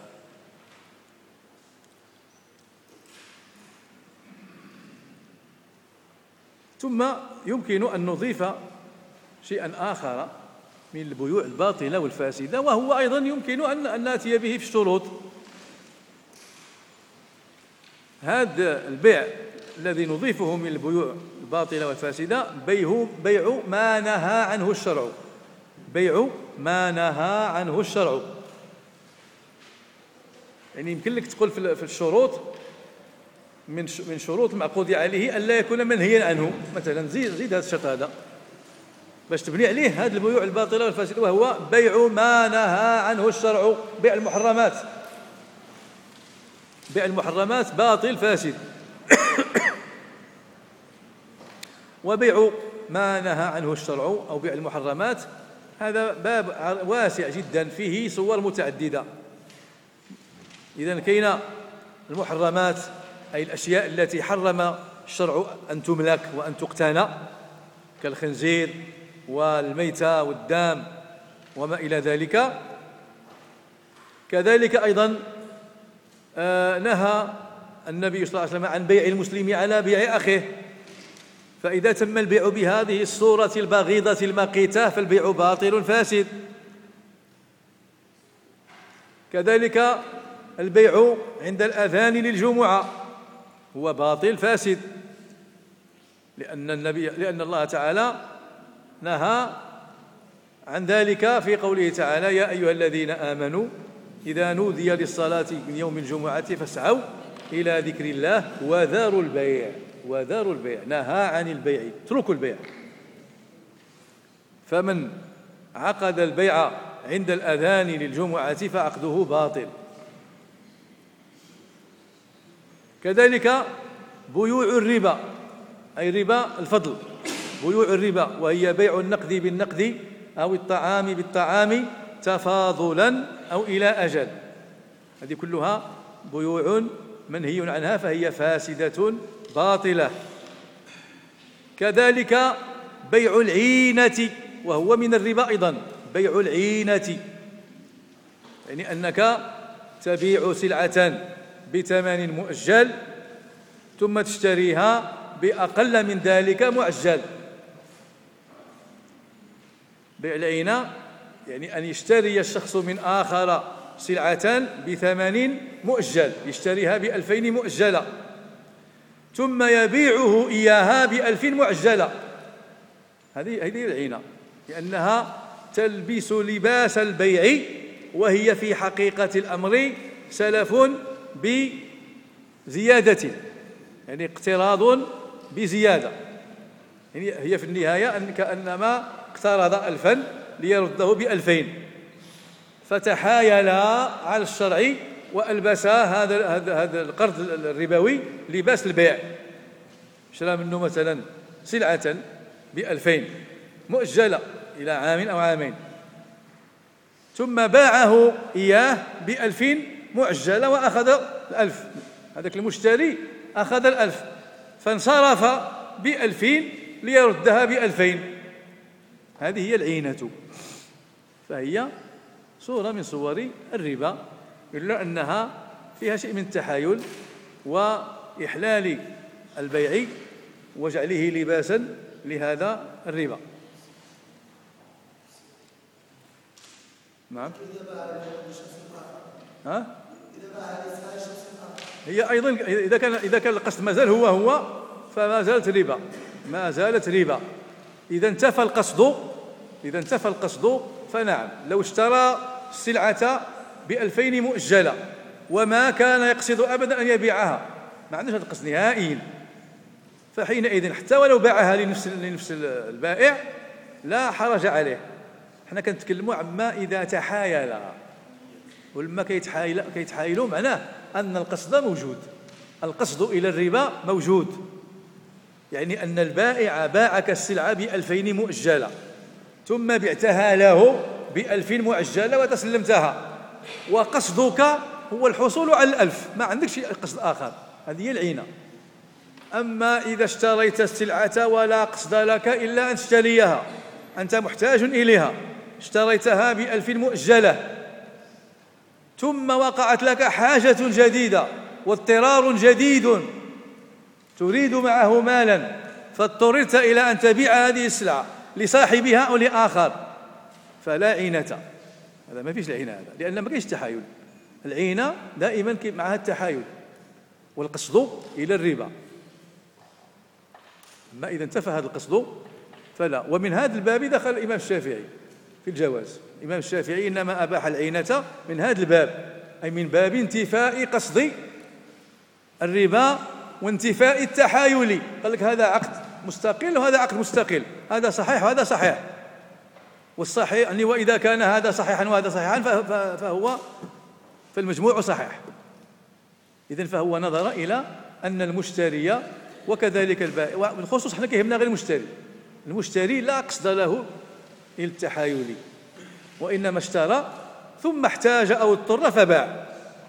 ثم يمكن أن نضيف شيئا آخر من البيوع الباطلة والفاسدة، وهو أيضا يمكن أن نأتي به في الشروط. هذا البيع الذي نضيفه من البيوع الباطلة والفاسدة بيع ما نهى عنه الشرع، بيع ما نهى عنه الشرع. يعني يمكن لك تقول في الشروط من شروط المعقود عليه ألا يكون منهيا عنه. مثلا زيد هذا الشرط هذا باش تبني عليه هذه البيوع الباطلة والفاسدة، وهو بيع ما نهى عنه الشرع. بيع المحرمات، بيع المحرمات باطل فاسد. وبيع ما نهى عنه الشرع أو بيع المحرمات هذا باب واسع جدا فيه صور متعددة. إذن كاين المحرمات، أي الأشياء التي حرم الشرع أن تملك وأن تقتنى، كالخنزير والميتة والدام وما إلى ذلك. كذلك أيضا نهى النبي صلى الله عليه وسلم عن بيع المسلم على بيع أخيه، فإذا تم البيع بهذه الصورة البغيضة المقيتة فالبيع باطل فاسد. كذلك البيع عند الأذان للجمعة هو باطل فاسد، لأن الله تعالى نهى عن ذلك في قوله تعالى: يا أيها الذين آمنوا إذا نودي للصلاة من يوم الجمعة فاسعوا إلى ذكر الله وذروا البيع. وذروا البيع، نهى عن البيع، اتركوا البيع. فمن عقد البيع عند الأذان للجمعة فعقده باطل. كذلك بيوع الربا، أي ربا الفضل، بيوع الربا، وهي بيع النقد بالنقد أو الطعام بالطعام تفاضلا أو إلى أجل. هذه كلها بيوع منهي عنها فهي فاسدة باطلة. كذلك بيع العينة، وهو من الربا أيضا، بيع العينة، يعني أنك تبيع سلعة بثمن مؤجل ثم تشتريها بأقل من ذلك مؤجل. بيع العينة يعني أن يشتري الشخص من آخر سلعة بثمن مؤجل، يشتريها ب2000 مؤجلة ثم يبيعه إياها ب1000 معجلة. هذه العينة، لأنها تلبس لباس البيع وهي في حقيقة الأمر سلف بزيادة، يعني اقتراض بزيادة، يعني هي في النهاية كأنما اقترض 1000 ليرده ب2000، فتحايلا على الشرع وألبسا هذا القرض الربوي لباس البيع. شرى منه مثلا سلعة ب2000 مؤجلة إلى عام أو عامين، ثم باعه إياه ب1000 معجلة وأخذ 1000. هذاك المشتري أخذ 1000 فانصرف ب2000 ليردها ب2000. هذه هي العينة، فهي صورة من صور الربا، إلا أنها فيها شيء من التحايل وإحلال البيع وجعله لباسا لهذا الربا. نعم. هي أيضا إذا كان القصد ما زال هو فما زالت ربا، ما زالت ربا. إذا انتفى القصد فنعم. لو اشترى السلعة ب2000 مؤجلة وما كان يقصد أبدا أن يبيعها، ما عندوش هذا القصد نهائيا، فحينئذ حتى ولو باعها لنفس البائع لا حرج عليه. احنا كنتكلموا عما إذا تحايل، ولما كيتحايلوا معناه أن القصد موجود، القصد إلى الربا موجود، يعني أن البائع باعك السلعة ب2000 مؤجلة ثم بعتها له ب1000 معجلة وتسلمتها، وقصدك هو الحصول على 1000، ما عندك شيء قصد آخر، هذه هي العينة. أما إذا اشتريت السلعة ولا قصد لك إلا أن تشتريها، أنت محتاج إليها، اشتريتها ب1000 مؤجلة، ثم وقعت لك حاجة جديدة واضطرار جديد تريد معه مالا، فاضطررت إلى أن تبيع هذه السلعة لصاحبها أو لآخر، فلا عينة. هذا ما فيش العينة، هذا لأن ما كاينش تحايل. العينة دائما معها التحايل والقصد إلى الربا. أما إذا انتفى هذا القصد فلا. ومن هذا الباب دخل الإمام الشافعي في الجواز. الإمام الشافعي إنما أباح العينة من هذا الباب، أي من باب انتفاء قصد الربا وانتفاء التحايل. قال لك هذا عقد مستقل وهذا عقد مستقل، هذا صحيح وهذا صحيح، والصحيح يعني وإذا كان هذا صحيحا وهذا صحيحا فهو في المجموع صحيح. إذن فهو نظر إلى أن المشتري وكذلك البائع، وبالخصوص احنا كيهمنا غير المشتري لا قصد له إلى التحايل، وإنما اشترى ثم احتاج أو اضطر فباع،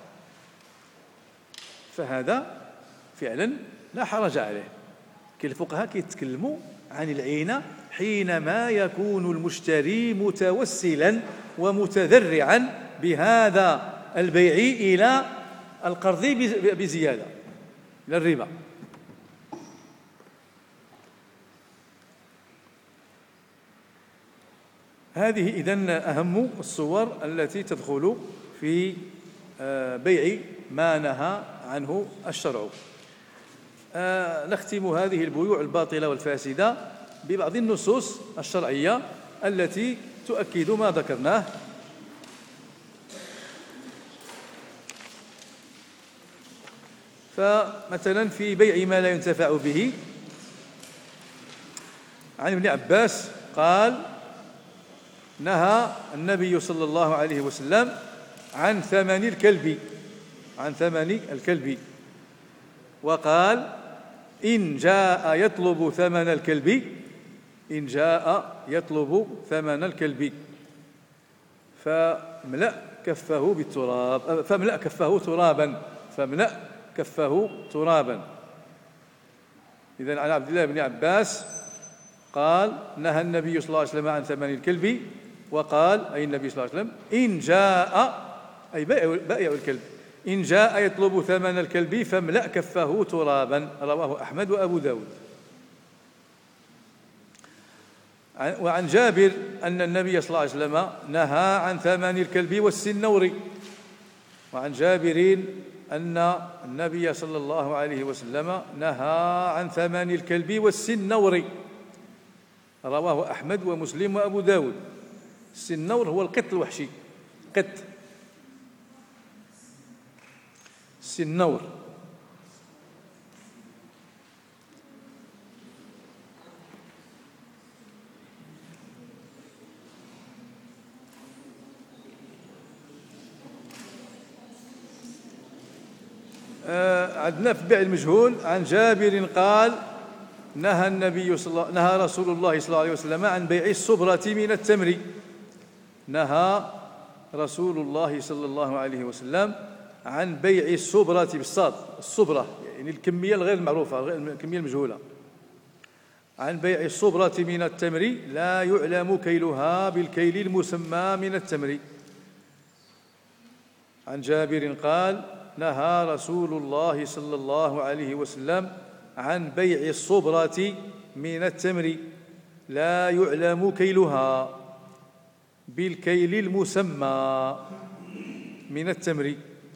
فهذا فعلا لا حرج عليه. الفقهاء كيتكلموا عن العينة حينما يكون المشتري متوسلا ومتذرعا بهذا البيع إلى القرض بزيادة، إلى الربا. هذه إذن أهم الصور التي تدخل في بيع ما نهى عنه الشرع. نختم هذه البيوع الباطلة والفاسدة ببعض النصوص الشرعية التي تؤكد ما ذكرناه. فمثلا في بيع ما لا ينتفع به، عن ابن عباس قال: نهى النبي صلى الله عليه وسلم عن ثمن الكلب، وقال: إن جاء يطلب ثمن الكلب فاملأ كفه ترابا. إذن عن عبد الله بن عباس قال: نهى النبي صلى الله عليه وسلم عن ثمن الكلب، وقال أي النبي صلى الله عليه وسلم: إن جاء، أي بائع الكلب، إن جاء يطلب ثمن الكلب فاملأ كفه ترابا. رواه أحمد وأبو داود. وعن جابر أن النبي صلى الله عليه وسلم نهى عن ثمن الكلب والسنور. وعن جابر أن النبي صلى الله عليه وسلم نهى عن ثمن الكلب والسنور. رواه أحمد ومسلم وأبو داود. السنور هو القط الوحشي، قط السنور. عندنا في بيع المجهول عن جابر قال نهى رسول الله صلى الله عليه وسلم عن بيع الصبرة من التمر. نهى رسول الله صلى الله عليه وسلم عن بيع الصبرة بالصاد، الصبرة يعني الكمية الغير المعروفة، الكمية المجهولة. عن بيع الصبرة من التمر لا يعلم كيلها بالكيل المسمى من التمر. عن جابر قال نهى رسول الله صلى الله عليه وسلم عن بيع الصبرة من التمر لا يعلم كيلها بالكيل المسمى من التمر.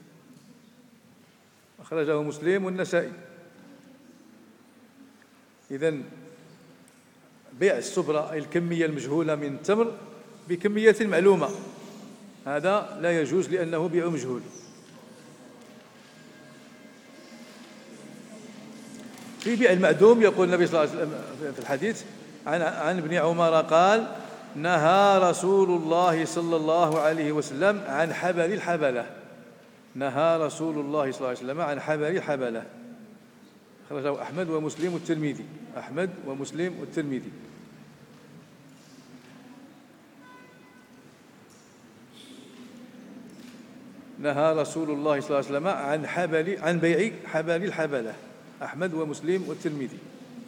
أخرجه مسلم والنسائي. إذن بيع الصبرة أي الكمية المجهولة من التمر بكمية معلومة هذا لا يجوز لأنه بيع مجهول. في بيع المعدوم يقول النبي صلى الله عليه وسلم في الحديث عن ابن عمر قال نهى رسول الله صلى الله عليه وسلم عن حبل الحبلة. نهى رسول الله صلى الله عليه وسلم عن حبل الحبلة. خرجه أحمد ومسلم والترمذي. أحمد ومسلم والترمذي. نهى رسول الله صلى الله عليه وسلم عن بيع حبل الحبلة. أحمد ومسلم والترمذي.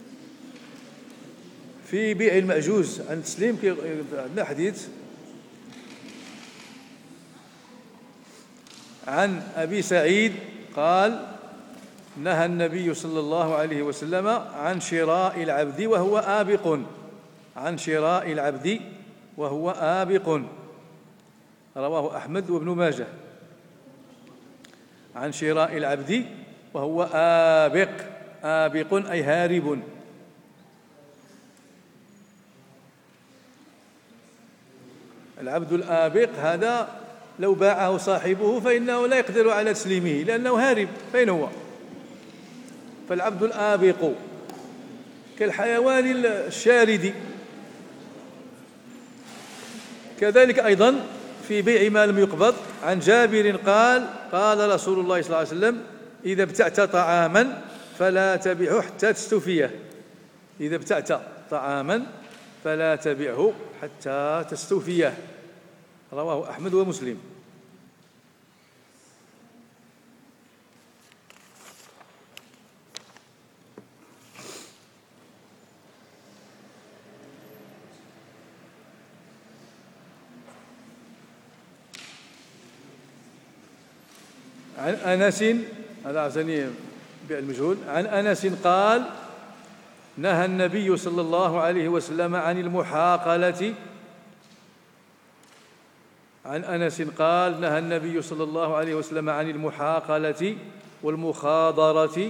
في بيع المأجوز عن تسليم عندنا حديث عن أبي سعيد قال نهى النبي صلى الله عليه وسلم عن شراء العبد وهو آبق. عن شراء العبد وهو آبق. رواه أحمد وابن ماجه. عن شراء العبد وهو آبق. آبق أي هارب. العبد الآبق هذا لو باعه صاحبه فإنه لا يقدر على تسليمه لأنه هارب. فين هو؟ فالعبد الآبق كالحيوان الشارد. كذلك أيضا في بيع ما لم يقبض عن جابر قال رسول الله صلى الله عليه وسلم إذا ابتعت طعاما فلا تبعه حتى تستوفيه. إذا ابتعت طعاما فلا تبعه حتى تستوفيه. رواه أحمد ومسلم. عن أنس هذا عزني بيع المجهول. عن أنس قال نهى النبي صلى الله عليه وسلم عن المحاقلة. عن أنس قال نهى النبي صلى الله عليه وسلم عن المحاقلة والمخاضرة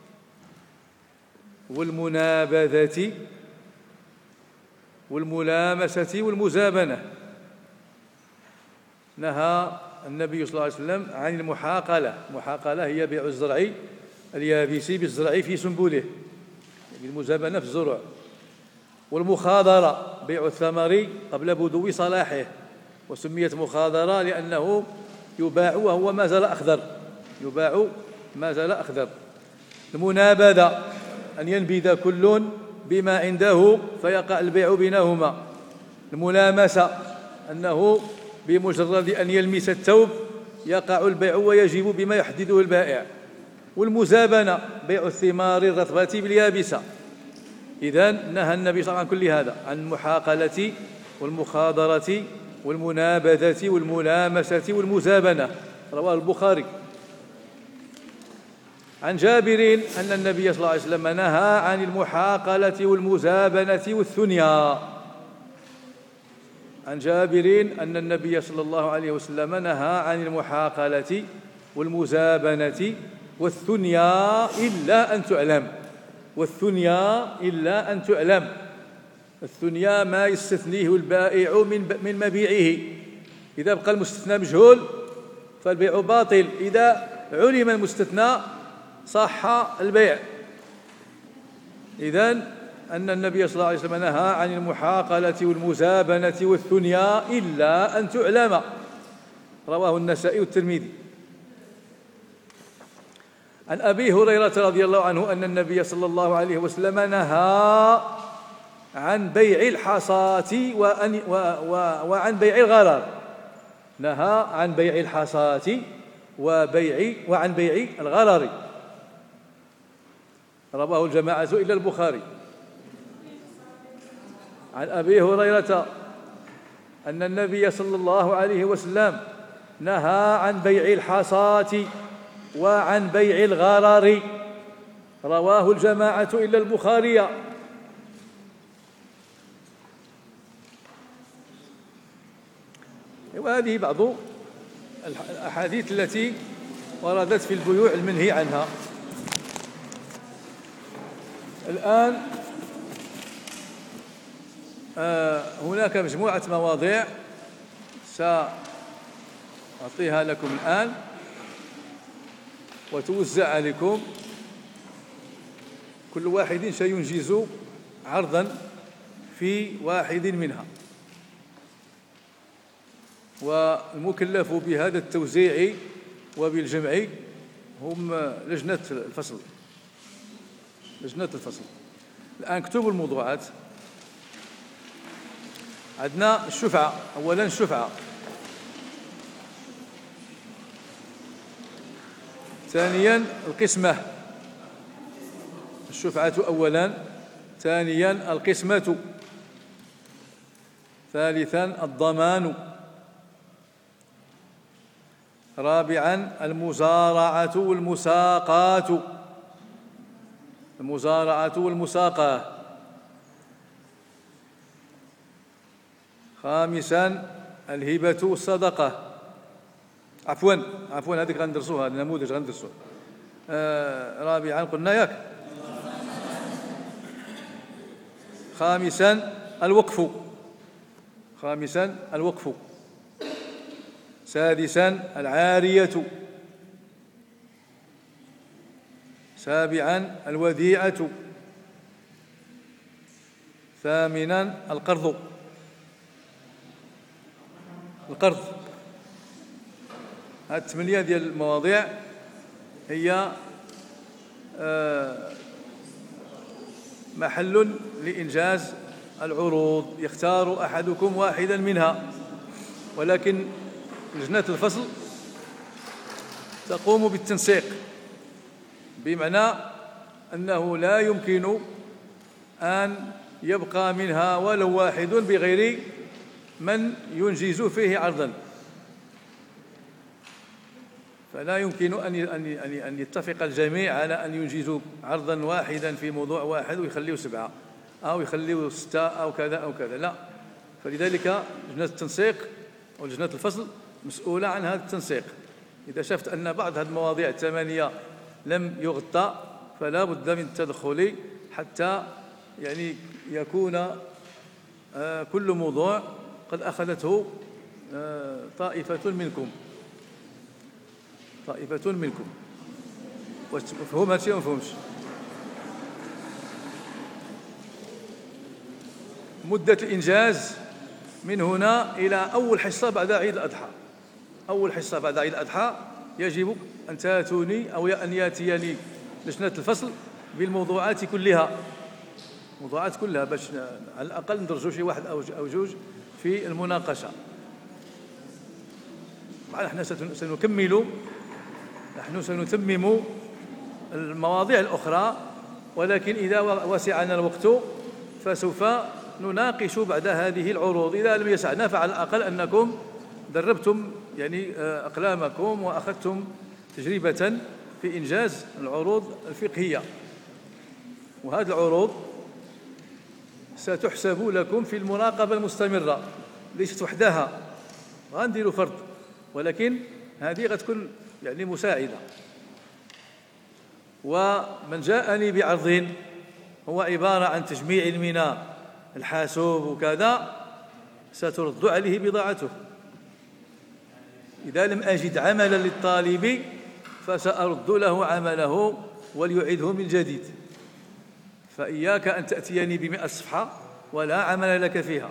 والمنابذة والملامسة والمزابنة. نهى النبي صلى الله عليه وسلم عن المحاقلة. المحاقلة هي بيع الزرع اليابس بالزرع في سنبله، المزابنة في الزرع. والمخاضرة بيع الثمر قبل بدو صلاحه، وسميت مخاضرة لأنه يباع وهو ما زال أخضر. يباع ما زال أخضر. المنابذة أن ينبذ كل بما عنده فيقع البيع بينهما. الملامسة أنه بمجرد أن يلمس الثوب يقع البيع ويجب بما يحدده البائع. والمزابنة بيع الثمار الرطبة باليابسة. إذن نهى النبي صلى الله عليه وسلم عن كل هذا، عن المحاقلة والمخاضرة والمنابذة والملامسة والمزابنة. رواه البخاري. عن جابر أن النبي صلى الله عليه وسلم نهى عن المحاقلة والمزابنة والثنيا. عن جابر أن النبي صلى الله عليه وسلم نهى عن المحاقلة والمزابنة والثنيا إلا أن تعلم. والثنيا إلا أن تعلم. الثنيا ما يستثنيه البائع من مبيعه. إذا بقى المستثنى مجهول فالبيع باطل. إذا علم المستثنى صح البيع. إذن أن النبي صلى الله عليه وسلم نهى عن المحاقلة والمزابنة والثنيا إلا أن تعلم. رواه النسائي والترمذي. عن أبي هريرة رضي الله عنه أن النبي صلى الله عليه وسلم نهى عن بيع الحصاة وعن بيع الغرر. نهى عن بيع الحصاة وعن بيع الغرر. رواه الجماعة إلا البخاري. عن أبي هريرة أن النبي صلى الله عليه وسلم نهى عن بيع الحصاة وعن بيع الغرر. رواه الجماعة إلا البخاري. وهذه بعض الأحاديث التي وردت في البيوع المنهي عنها. الآن هناك مجموعة مواضيع سأعطيها لكم الآن وتوزع عليكم. كل واحد سينجز عرضا في واحد منها، والمكلف بهذا التوزيع وبالجمع هم لجنة الفصل. الآن اكتبوا الموضوعات. عندنا الشفعة. أولا الشفعة، ثانيا القسمة. الشفعة أولا، ثانيا القسمة، ثالثا الضمان، رابعا المزارعة والمساقات، خامسا الهبة والصدقة. عفوا هذيك غندرسوها، النموذج غندرسوه. رابعا قلنا ياك. خامسا الوقف. سادسا العارية. سابعا الوديعة. ثامنا القرض. هذه 8 ديال المواضيع هي محل لإنجاز العروض. يختار أحدكم واحدا منها، ولكن لجنة الفصل تقوم بالتنسيق، بمعنى أنه لا يمكن أن يبقى منها ولو واحد بغير من ينجز فيه عرضا. فلا يمكن أن يتفق الجميع على أن ينجزوا عرضا واحدا في موضوع واحد ويخليه 7 أو يخليه 6 أو كذا، لا. فلذلك لجنة التنسيق أو لجنة الفصل مسؤولة عن هذا التنسيق. إذا شفت أن بعض هذه المواضيع 8 لم يغطى فلا بد من التدخل حتى يكون كل موضوع قد أخذته طائفة منكم. مفهوم هذا الشيء؟ مفهومش؟ مدة الإنجاز من هنا إلى أول حصة بعد عيد الأضحى. يجب أن تأتوني أو أن يأتيني لجنة الفصل بالموضوعات كلها، باش على الأقل ندرجوا شي واحد أو جوج في المناقشة. نحن سنتمم المواضيع الأخرى، ولكن إذا وسعنا الوقت فسوف نناقش بعد هذه العروض. إذا لم يسعنا فعلى الأقل أنكم دربتم أقلامكم وأخذتم تجربة في إنجاز العروض الفقهية. وهذه العروض ستحسب لكم في المراقبة المستمرة، ليست وحدها، غنديروا فرض، ولكن هذه غتكون مساعدة. ومن جاءني بعرض هو عبارة عن تجميع من الحاسوب وكذا سترد عليه بضاعته. إذا لم أجد عملا للطالب فسأرد له عمله وليعيده من جديد. فإياك أن تأتيني ب100 صفحة ولا عمل لك فيها.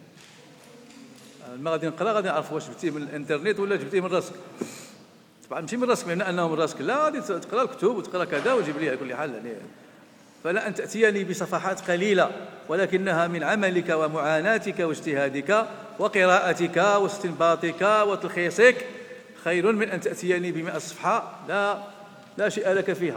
ما غادي نقرا غادي نعرف واش جبتيه من الانترنت ولا جبتيه من راسك. طبعا ماشي من راسك، بما انه من راسك لا، غادي تقرا الكتب وتقرا كذا وتجيب لي على كل حال يعني. فلا أن تأتيني بصفحات قليلة ولكنها من عملك ومعاناتك واجتهادك وقراءتك واستنباطك وتلخيصك خير من أن تأتيني ب100 صفحة لا شيء لك فيها.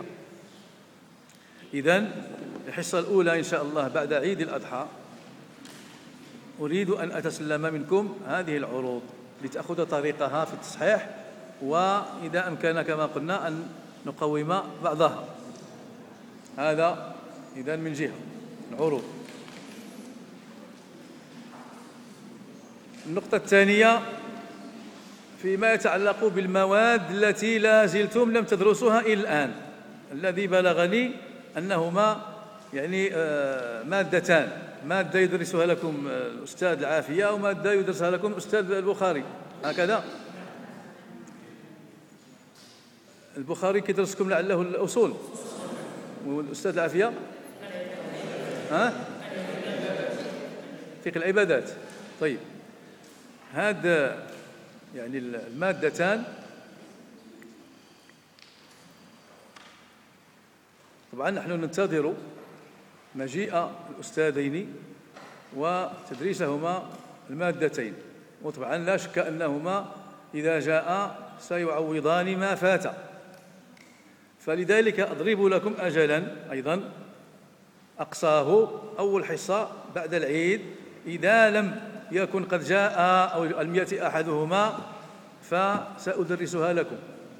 إذن الحصة الأولى إن شاء الله بعد عيد الأضحى أريد أن أتسلم منكم هذه العروض لتأخذ طريقها في التصحيح، وإذا أمكن كما قلنا أن نقوم بعضها. هذا إذن من جهة العروض. النقطة الثانية فيما يتعلق بالمواد التي لا زلتم لم تدرسوها إلى الآن. الذي بلغني أنهما يعني مادتان، مادة يدرسها لكم الأستاذ العافية ومادة يدرسها لكم الأستاذ البخاري، هكذا. البخاري كيدرسكم لعله الأصول، والأستاذ العافية فقه العبادات. طيب، هذا يعني المادتان طبعا نحن ننتظر مجيء الأستاذين وتدريسهما المادتين، وطبعا لا شك أنهما إذا جاء سيعوضان ما فات. فلذلك أضرب لكم أجلا أيضا أقصاه أول حصة بعد العيد، إذا لم يكن قد جاء أو لم يأتي أحدهما فسأدرسها لكم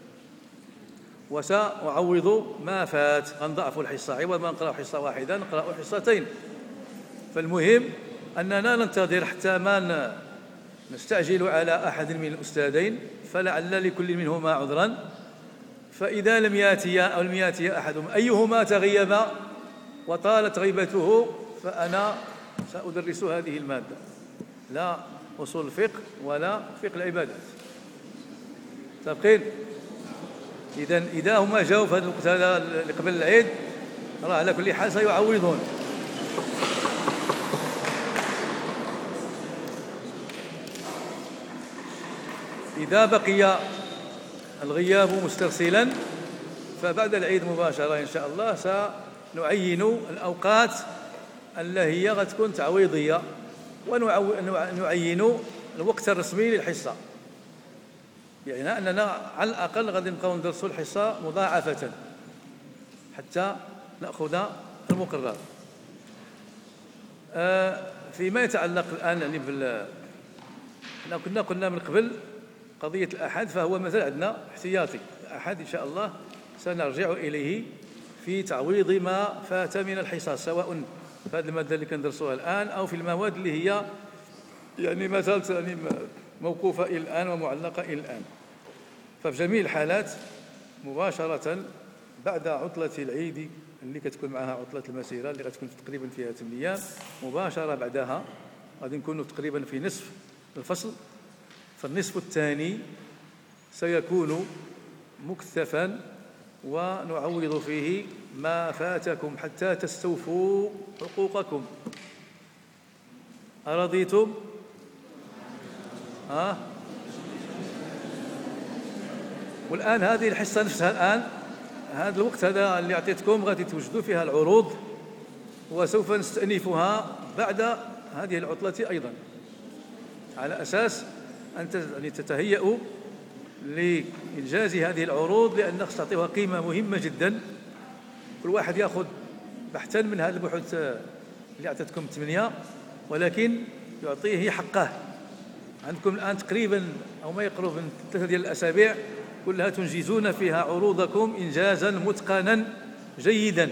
وسأعوض ما فات. غنضعف الحصة، عوض ما نقرأ حصة واحدة نقرأ حصتين. فالمهم أننا ننتظر حتى ما نستعجل على أحد من الأستاذين، فلعل لكل منهما عذرا. فإذا لم يأتي أو لم يأتي أحدهم أيهما تغيب وطالت غيبته فأنا سأدرس هذه المادة، لا أصول الفقه ولا فقه العبادات. متفقين؟ إذا هما جاوا في هذا الوقت هذا اللي قبل العيد راه على كل حال سيعوضون. إذا بقي الغياب مسترسلا فبعد العيد مباشرة إن شاء الله سنعين الأوقات اللي هي غتكون تعويضية، ونعين الوقت الرسمي للحصة، يعني أننا على الأقل غادي نبقاو ندرسوا الحصة مضاعفة حتى نأخذ المقرر. فيما يتعلق الآن يعني قلنا من قبل قضية الأحد، فهو مثل عندنا احتياطي. الأحد إن شاء الله سنرجع إليه في تعويض ما فات من الحصص، سواء في هذه المادة اللي كندرسوها الآن أو في المواد اللي هي يعني ما زالت يعني موقوفة إلى الآن ومعلقة إلى الآن. ففي جميع الحالات مباشرة بعد عطلة العيد اللي كتكون معها عطلة المسيرة اللي غتكون تقريبا فيها 8 أيام، مباشرة بعدها غادي نكونوا تقريبا في نصف الفصل. فالنصف الثاني سيكون مكثفا ونعوض فيه ما فاتكم حتى تستوفوا حقوقكم. أرضيتم؟ والآن هذه الحصة نفسها الآن هذا الوقت هذا اللي أعطيتكم غادي توجدوا فيها العروض، وسوف نستأنفها بعد هذه العطلة أيضا، على أساس أن تتهيئوا لإنجاز هذه العروض، لأن خص تعطيها قيمة مهمة جدا. كل واحد يأخذ بحثا من هذه البحوث اللي أعطيتكم 8، ولكن يعطيه حقه. عندكم الآن تقريبا أو ما يقرب من 3 ديال الأسابيع كلها تنجزون فيها عروضكم إنجازا متقنا جيدا.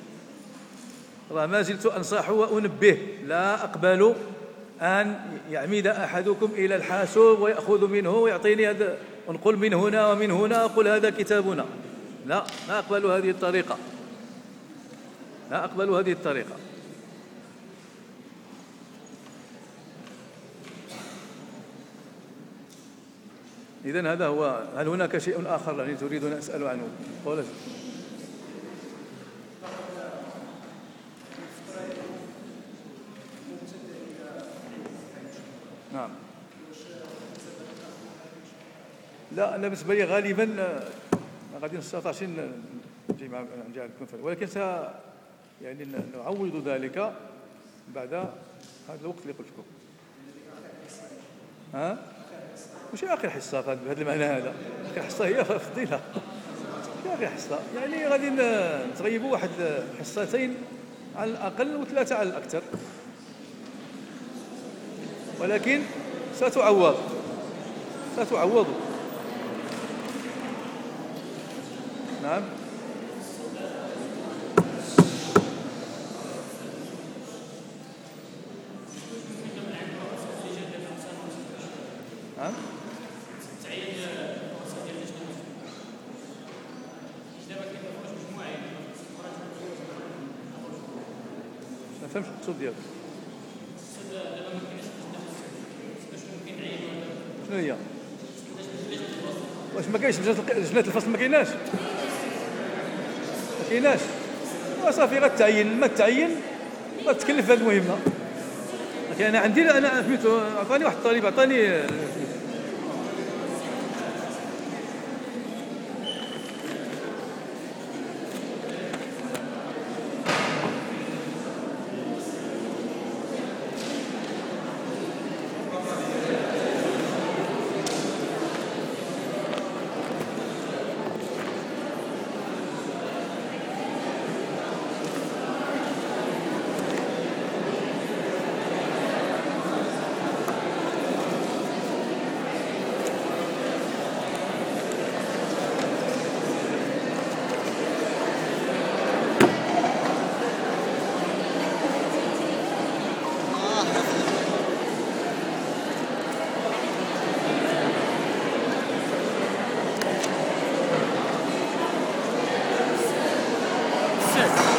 ما زلت أنصح وأنبه، لا أقبل أن يعمد أحدكم إلى الحاسوب ويأخذ منه ويعطيني هذا ونقول من هنا ومن هنا أقول هذا كتابنا. لا أقبل هذه الطريقة، لا أقبل هذه الطريقة. إذن هذا هو. هل هناك شيء آخر يعني تريد أن أسأل عنه؟ نعم. لا، أنا بالنسبة لي غالبا غادي نستطيع نجي مع الكونفرنس، ولكن يعني نعوض ذلك بعد هذا الوقت اللي قلت لكم. مش آخر حصة بهذا المعنى هذا. آخر حصة هي فضيلة. آخر حصة يعني غادي نتغيبوا واحد حصتين على الأقل وثلاثة على الأكثر، ولكن ستعوض. نعم. نعم. ما فهمتش المقصود ديالك. شنو هي؟ واش ما كاينش لجنة الفصل؟ ما كايناش. وصافي غتعين، ما تعين غتكلف بهذه المهمة. لكن أنا عندي، أنا سميتو عطاني واحد الطالب عطاني Six.